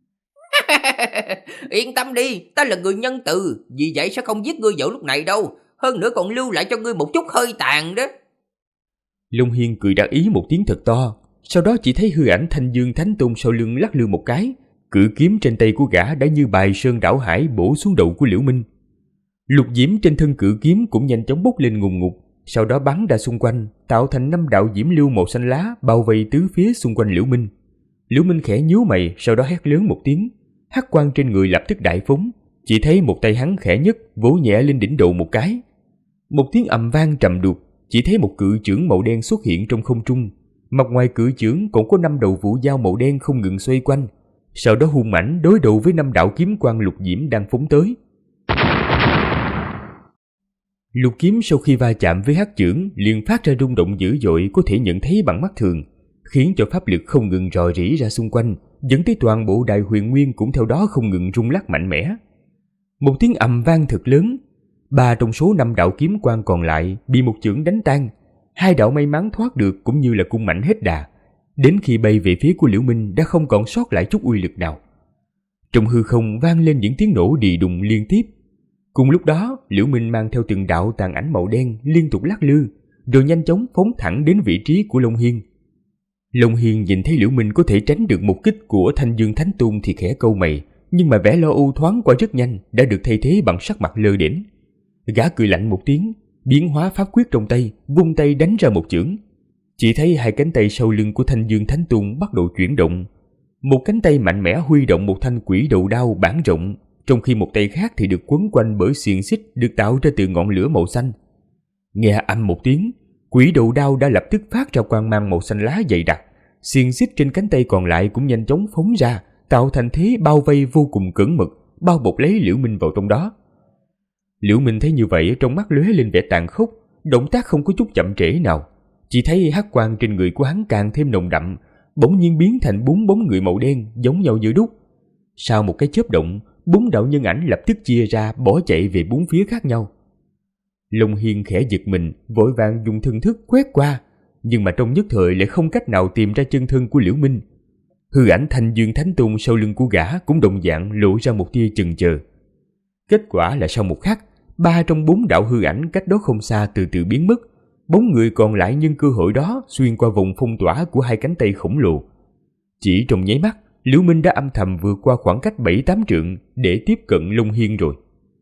Yên tâm đi, ta là người nhân từ, vì vậy sẽ không giết ngươi vào lúc này đâu, hơn nữa còn lưu lại cho ngươi một chút hơi tàn đó. Long Hiên cười đắc ý một tiếng thật to, sau đó chỉ thấy hư ảnh Thanh Dương Thánh Tôn sau lưng lắc lư một cái, Cự kiếm trên tay của gã đã như bài sơn đảo hải bổ xuống đầu của Liễu Minh. Lục diễm trên thân cự kiếm cũng nhanh chóng bốc lên ngùn ngụt, sau đó bắn ra xung quanh, tạo thành 5 đạo diễm lưu màu xanh lá bao vây tứ phía xung quanh Liễu Minh. Liễu Minh khẽ nhíu mày, sau đó hét lớn một tiếng, hắc quang trên người lập tức đại phóng, chỉ thấy một tay hắn khẽ nhấc, vỗ nhẹ lên đỉnh đầu một cái. Một tiếng ầm vang trầm đục, chỉ thấy một cự chưởng màu đen xuất hiện trong không trung. Mặt ngoài cự chưởng còn có 5 đầu vũ dao màu đen không ngừng xoay quanh, sau đó hung mãnh đối đầu với 5 đạo kiếm quang lục diễm đang phóng tới. Lục kiếm sau khi va chạm với hắc chưởng liền phát ra rung động dữ dội có thể nhận thấy bằng mắt thường, khiến cho pháp lực không ngừng rò rỉ ra xung quanh, dẫn tới toàn bộ Đại Huyền Nguyên cũng theo đó không ngừng rung lắc mạnh mẽ. Một tiếng ầm vang thật lớn, 3 trong số 5 đạo kiếm quang còn lại bị một chưởng đánh tan, 2 đạo may mắn thoát được cũng như là cung mạnh hết đà, đến khi bay về phía của Liễu Minh đã không còn sót lại chút uy lực nào. Trong hư không vang lên những tiếng nổ đì đùng liên tiếp. Cùng lúc đó, Liễu Minh mang theo từng đạo tàn ảnh màu đen liên tục lắc lư, rồi nhanh chóng phóng thẳng đến vị trí của Long Hiên. Long Hiên nhìn thấy Liễu Minh có thể tránh được một kích của Thanh Dương Thánh Tôn thì khẽ cau mày, nhưng mà vẻ lo âu thoáng qua rất nhanh đã được thay thế bằng sắc mặt lơ đễnh. Gã cười lạnh một tiếng, biến hóa pháp quyết trong tay, vung tay đánh ra một chưởng. Chỉ thấy 2 cánh tay sau lưng của Thanh Dương Thánh Tôn bắt đầu chuyển động. Một cánh tay mạnh mẽ huy động một thanh quỷ đầu đao bản rộng, trong khi một tay khác thì được quấn quanh bởi xiềng xích được tạo ra từ ngọn lửa màu xanh. Nghe âm một tiếng, quỷ đầu đao đã lập tức phát ra quang mang màu xanh lá dày đặc. Xiềng xích trên cánh tay còn lại cũng nhanh chóng phóng ra, tạo thành thế bao vây vô cùng cẩn mật, bao bọc lấy Liễu Minh vào trong đó. Liễu Minh thấy như vậy, trong mắt lóe lên vẻ tàn khốc, động tác không có chút chậm trễ nào. Chỉ thấy hắc quang trên người của hắn càng thêm nồng đậm, bỗng nhiên biến thành 4 bóng người màu đen giống nhau như đúc. Sau một cái chớp động, 4 đạo nhân ảnh lập tức chia ra bỏ chạy về 4 phía khác nhau. Long Hiên khẽ giật mình, vội vàng dùng thần thức quét qua, nhưng mà trong nhất thời lại không cách nào tìm ra chân thân của Liễu Minh. Hư ảnh Thanh Dương Thánh Tôn sau lưng của gã cũng đồng dạng lộ ra một tia chần chờ. Kết quả là sau một khắc, 3 trong 4 đạo hư ảnh cách đó không xa từ từ biến mất. Bóng người còn lại nhân cơ hội đó xuyên qua vùng phong tỏa của 2 cánh tay khổng lồ. Chỉ trong nháy mắt, Liễu Minh đã âm thầm vượt qua khoảng cách 7-8 trượng để tiếp cận Long Hiên rồi.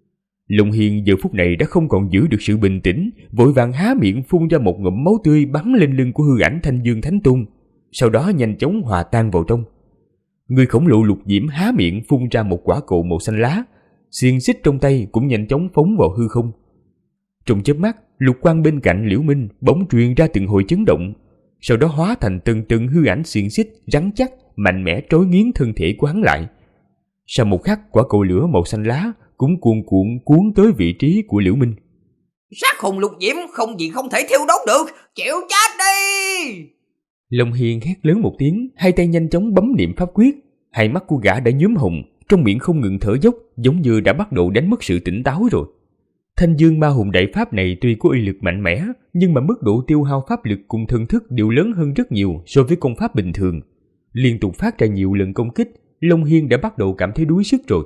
Long Hiên giờ phút này đã không còn giữ được sự bình tĩnh, vội vàng há miệng phun ra một ngụm máu tươi bắn lên lưng của hư ảnh Thanh Dương Thánh Tôn, sau đó nhanh chóng hòa tan vào trong. Người khổng lồ lục diễm há miệng phun ra một quả cầu màu xanh lá, xiềng xích trong tay cũng nhanh chóng phóng vào hư không. Trong chớp mắt, lục quang bên cạnh Liễu Minh bỗng truyền ra từng hồi chấn động, sau đó hóa thành từng hư ảnh xiềng xích rắn chắc, mạnh mẽ trói nghiến thân thể của hắn lại. Sau một khắc, quả cầu lửa màu xanh lá cũng cuồn cuộn cuốn tới vị trí của Liễu Minh. Sát hồn lục diễm không gì không thể thiêu đốt được, chịu chết đi! Long Hiên hét lớn một tiếng, 2 tay nhanh chóng bấm niệm pháp quyết. 2 mắt của gã đã nhuốm hồng, trong miệng không ngừng thở dốc, giống như đã bắt đầu đánh mất sự tỉnh táo rồi. Thanh Dương Ma Hồn Đại Pháp này tuy có uy lực mạnh mẽ, nhưng mà mức độ tiêu hao pháp lực cùng thần thức đều lớn hơn rất nhiều so với công pháp bình thường. Liên tục phát ra nhiều lần công kích, Long Hiên đã bắt đầu cảm thấy đuối sức rồi.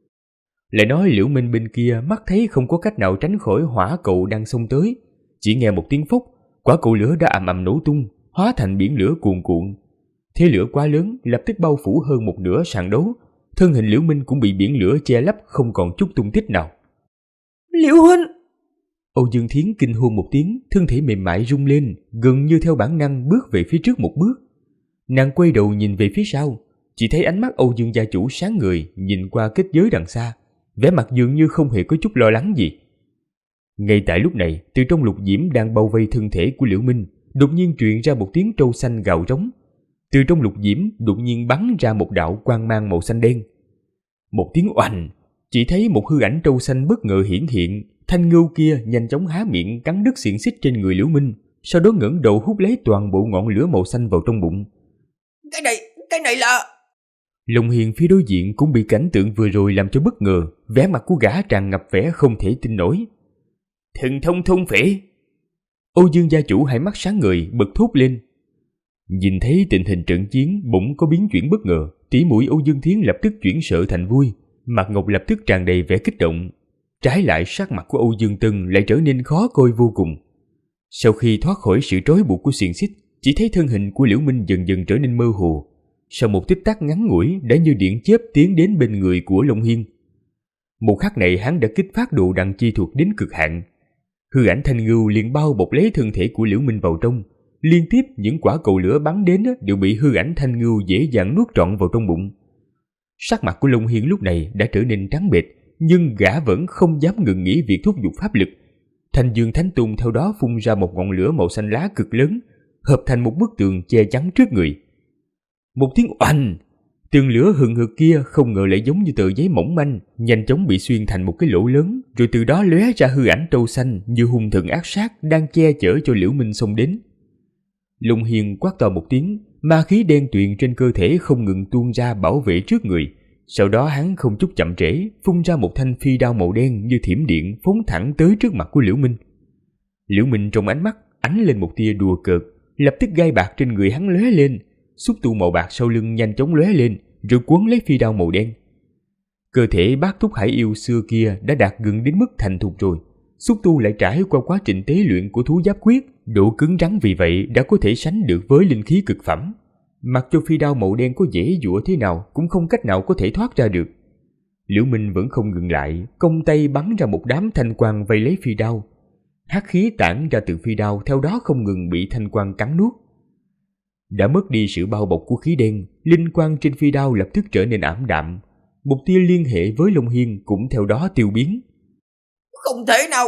Lại nói Liễu Minh bên kia mắt thấy không có cách nào tránh khỏi hỏa cầu đang xông tới, chỉ nghe một tiếng phốc, quả cầu lửa đã ầm ầm nổ tung, hóa thành biển lửa cuồn cuộn. Thế lửa quá lớn lập tức bao phủ hơn một nửa sàn đấu, thân hình Liễu Minh cũng bị biển lửa che lấp không còn chút tung tích nào. Liễu huynh! Âu Dương Thiến kinh hô một tiếng, thân thể mềm mại rung lên, gần như theo bản năng bước về phía trước một bước. Nàng quay đầu nhìn về phía sau, chỉ thấy ánh mắt Âu Dương gia chủ sáng ngời nhìn qua kết giới đằng xa, vẻ mặt dường như không hề có chút lo lắng gì. Ngay tại lúc này, từ trong lục diễm đang bao vây thân thể của Liễu Minh, đột nhiên truyền ra một tiếng trâu xanh gào rống. Từ trong lục diễm đột nhiên bắn ra một đạo quang mang màu xanh đen. Một tiếng oành, chỉ thấy một hư ảnh trâu xanh bất ngờ hiển hiện, thanh ngưu kia nhanh chóng há miệng cắn đứt xiềng xích trên người Liễu Minh, sau đó ngẩng đầu hút lấy toàn bộ ngọn lửa màu xanh vào trong bụng. Cái này là... Long Hiền phía đối diện cũng bị cảnh tượng vừa rồi làm cho bất ngờ, vẻ mặt của gã tràn ngập vẻ không thể tin nổi. Thần thông thôn phệ! Âu Dương gia chủ 2 mắt sáng ngời bật thốt lên. Nhìn thấy tình hình trận chiến bỗng có biến chuyển bất ngờ, tỉ mũi Âu Dương Thiến lập tức chuyển sợ thành vui, mặt Ngọc lập tức tràn đầy vẻ kích động. Trái lại sắc mặt của Âu Dương Tân lại trở nên khó coi vô cùng. Sau khi thoát khỏi sự trói buộc của xiềng xích, chỉ thấy thân hình của Liễu Minh dần dần trở nên mơ hồ. sau một tích tắc ngắn ngủi đã như điện chớp tiến đến bên người của Long Hiên. Một khắc này hắn đã kích phát độ đằng chi thuật đến cực hạn. Hư ảnh thanh ngưu liền bao bọc lấy thân thể của Liễu Minh vào trong, liên tiếp những quả cầu lửa bắn đến đều bị hư ảnh thanh ngưu dễ dàng nuốt trọn vào trong bụng. Sắc mặt của Long Hiên lúc này đã trở nên trắng bệch, nhưng gã vẫn không dám ngừng nghỉ việc thúc giục pháp lực. Thanh Dương Thánh Tung theo đó phun ra một ngọn lửa màu xanh lá cực lớn, hợp thành một bức tường che chắn trước người. Một tiếng oanh, tường lửa hừng hực kia không ngờ lại giống như tờ giấy mỏng manh, nhanh chóng bị xuyên thành một cái lỗ lớn, rồi từ đó lóe ra hư ảnh trâu xanh như hung thần ác sát đang che chở cho Liễu Minh xông đến. Long Hiên quát to một tiếng, ma khí đen tuyền trên cơ thể không ngừng tuôn ra bảo vệ trước người. Sau đó hắn không chút chậm trễ, phun ra một thanh phi đao màu đen như thiểm điện phóng thẳng tới trước mặt của Liễu Minh. Liễu Minh trong ánh mắt ánh lên một tia đùa cợt, lập tức gai bạc trên người hắn lóe lên, xúc tu màu bạc sau lưng nhanh chóng lóe lên, rồi quấn lấy phi đao màu đen. Cơ thể bác túc hải yêu xưa kia đã đạt gần đến mức thành thục rồi, xúc tu lại trải qua quá trình tế luyện của thú giáp quyết, độ cứng rắn vì vậy đã có thể sánh được với linh khí cực phẩm. Mặc cho phi đao màu đen có dễ dụa thế nào cũng không cách nào có thể thoát ra được. Liễu Minh vẫn không ngừng lại, cong tay bắn ra một đám thanh quang vây lấy phi đao. Hắc khí tản ra từ phi đao theo đó không ngừng bị thanh quang cắn nuốt. Đã mất đi sự bao bọc của khí đen, linh quang trên phi đao lập tức trở nên ảm đạm. Một tia liên hệ với Long Hiên cũng theo đó tiêu biến. Không thể nào!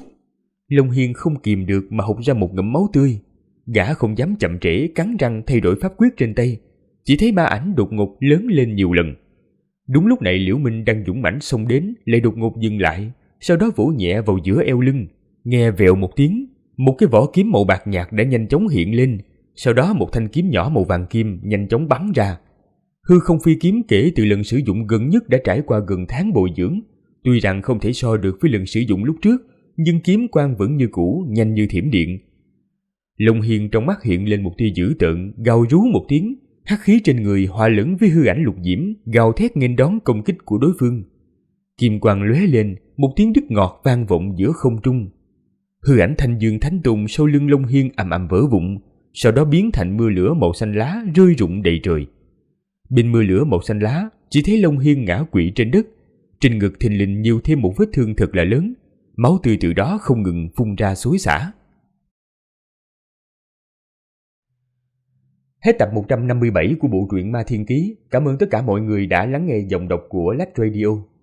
Long Hiên không kìm được mà hộc ra một ngụm máu tươi. Gã không dám chậm trễ, cắn răng thay đổi pháp quyết trên tay. Chỉ thấy ma ảnh đột ngột lớn lên nhiều lần. Đúng lúc này Liễu Minh đang dũng mãnh xông đến, lại đột ngột dừng lại, sau đó vỗ nhẹ vào giữa eo lưng. Nghe vèo một tiếng, một cái vỏ kiếm màu bạc nhạt đã nhanh chóng hiện lên. Sau đó một thanh kiếm nhỏ màu vàng kim nhanh chóng bắn ra. Hư không phi kiếm kể từ lần sử dụng gần nhất đã trải qua gần tháng bồi dưỡng. Tuy rằng không thể so được với lần sử dụng lúc trước, nhưng kiếm quang vẫn như cũ, nhanh như thiểm điện. Long Hiên trong mắt hiện lên một tia dữ tợn, gào rú một tiếng, hắc khí trên người hòa lẫn với hư ảnh lục diễm, gào thét nghênh đón công kích của đối phương. Kim quang lóe lên, một tiếng đứt ngọt vang vọng giữa không trung. Hư ảnh Thanh Dương Thánh Tung sau lưng Long Hiên ầm ầm vỡ vụn, sau đó biến thành mưa lửa màu xanh lá rơi rụng đầy trời. Bên mưa lửa màu xanh lá, chỉ thấy Long Hiên ngã quỵ trên đất, trên ngực thình lình nhiều thêm một vết thương thật là lớn, máu tươi từ đó không ngừng phun ra xối xả. Hết tập 157 của bộ truyện Ma Thiên Ký. Cảm ơn tất cả mọi người đã lắng nghe giọng đọc của Lách Radio.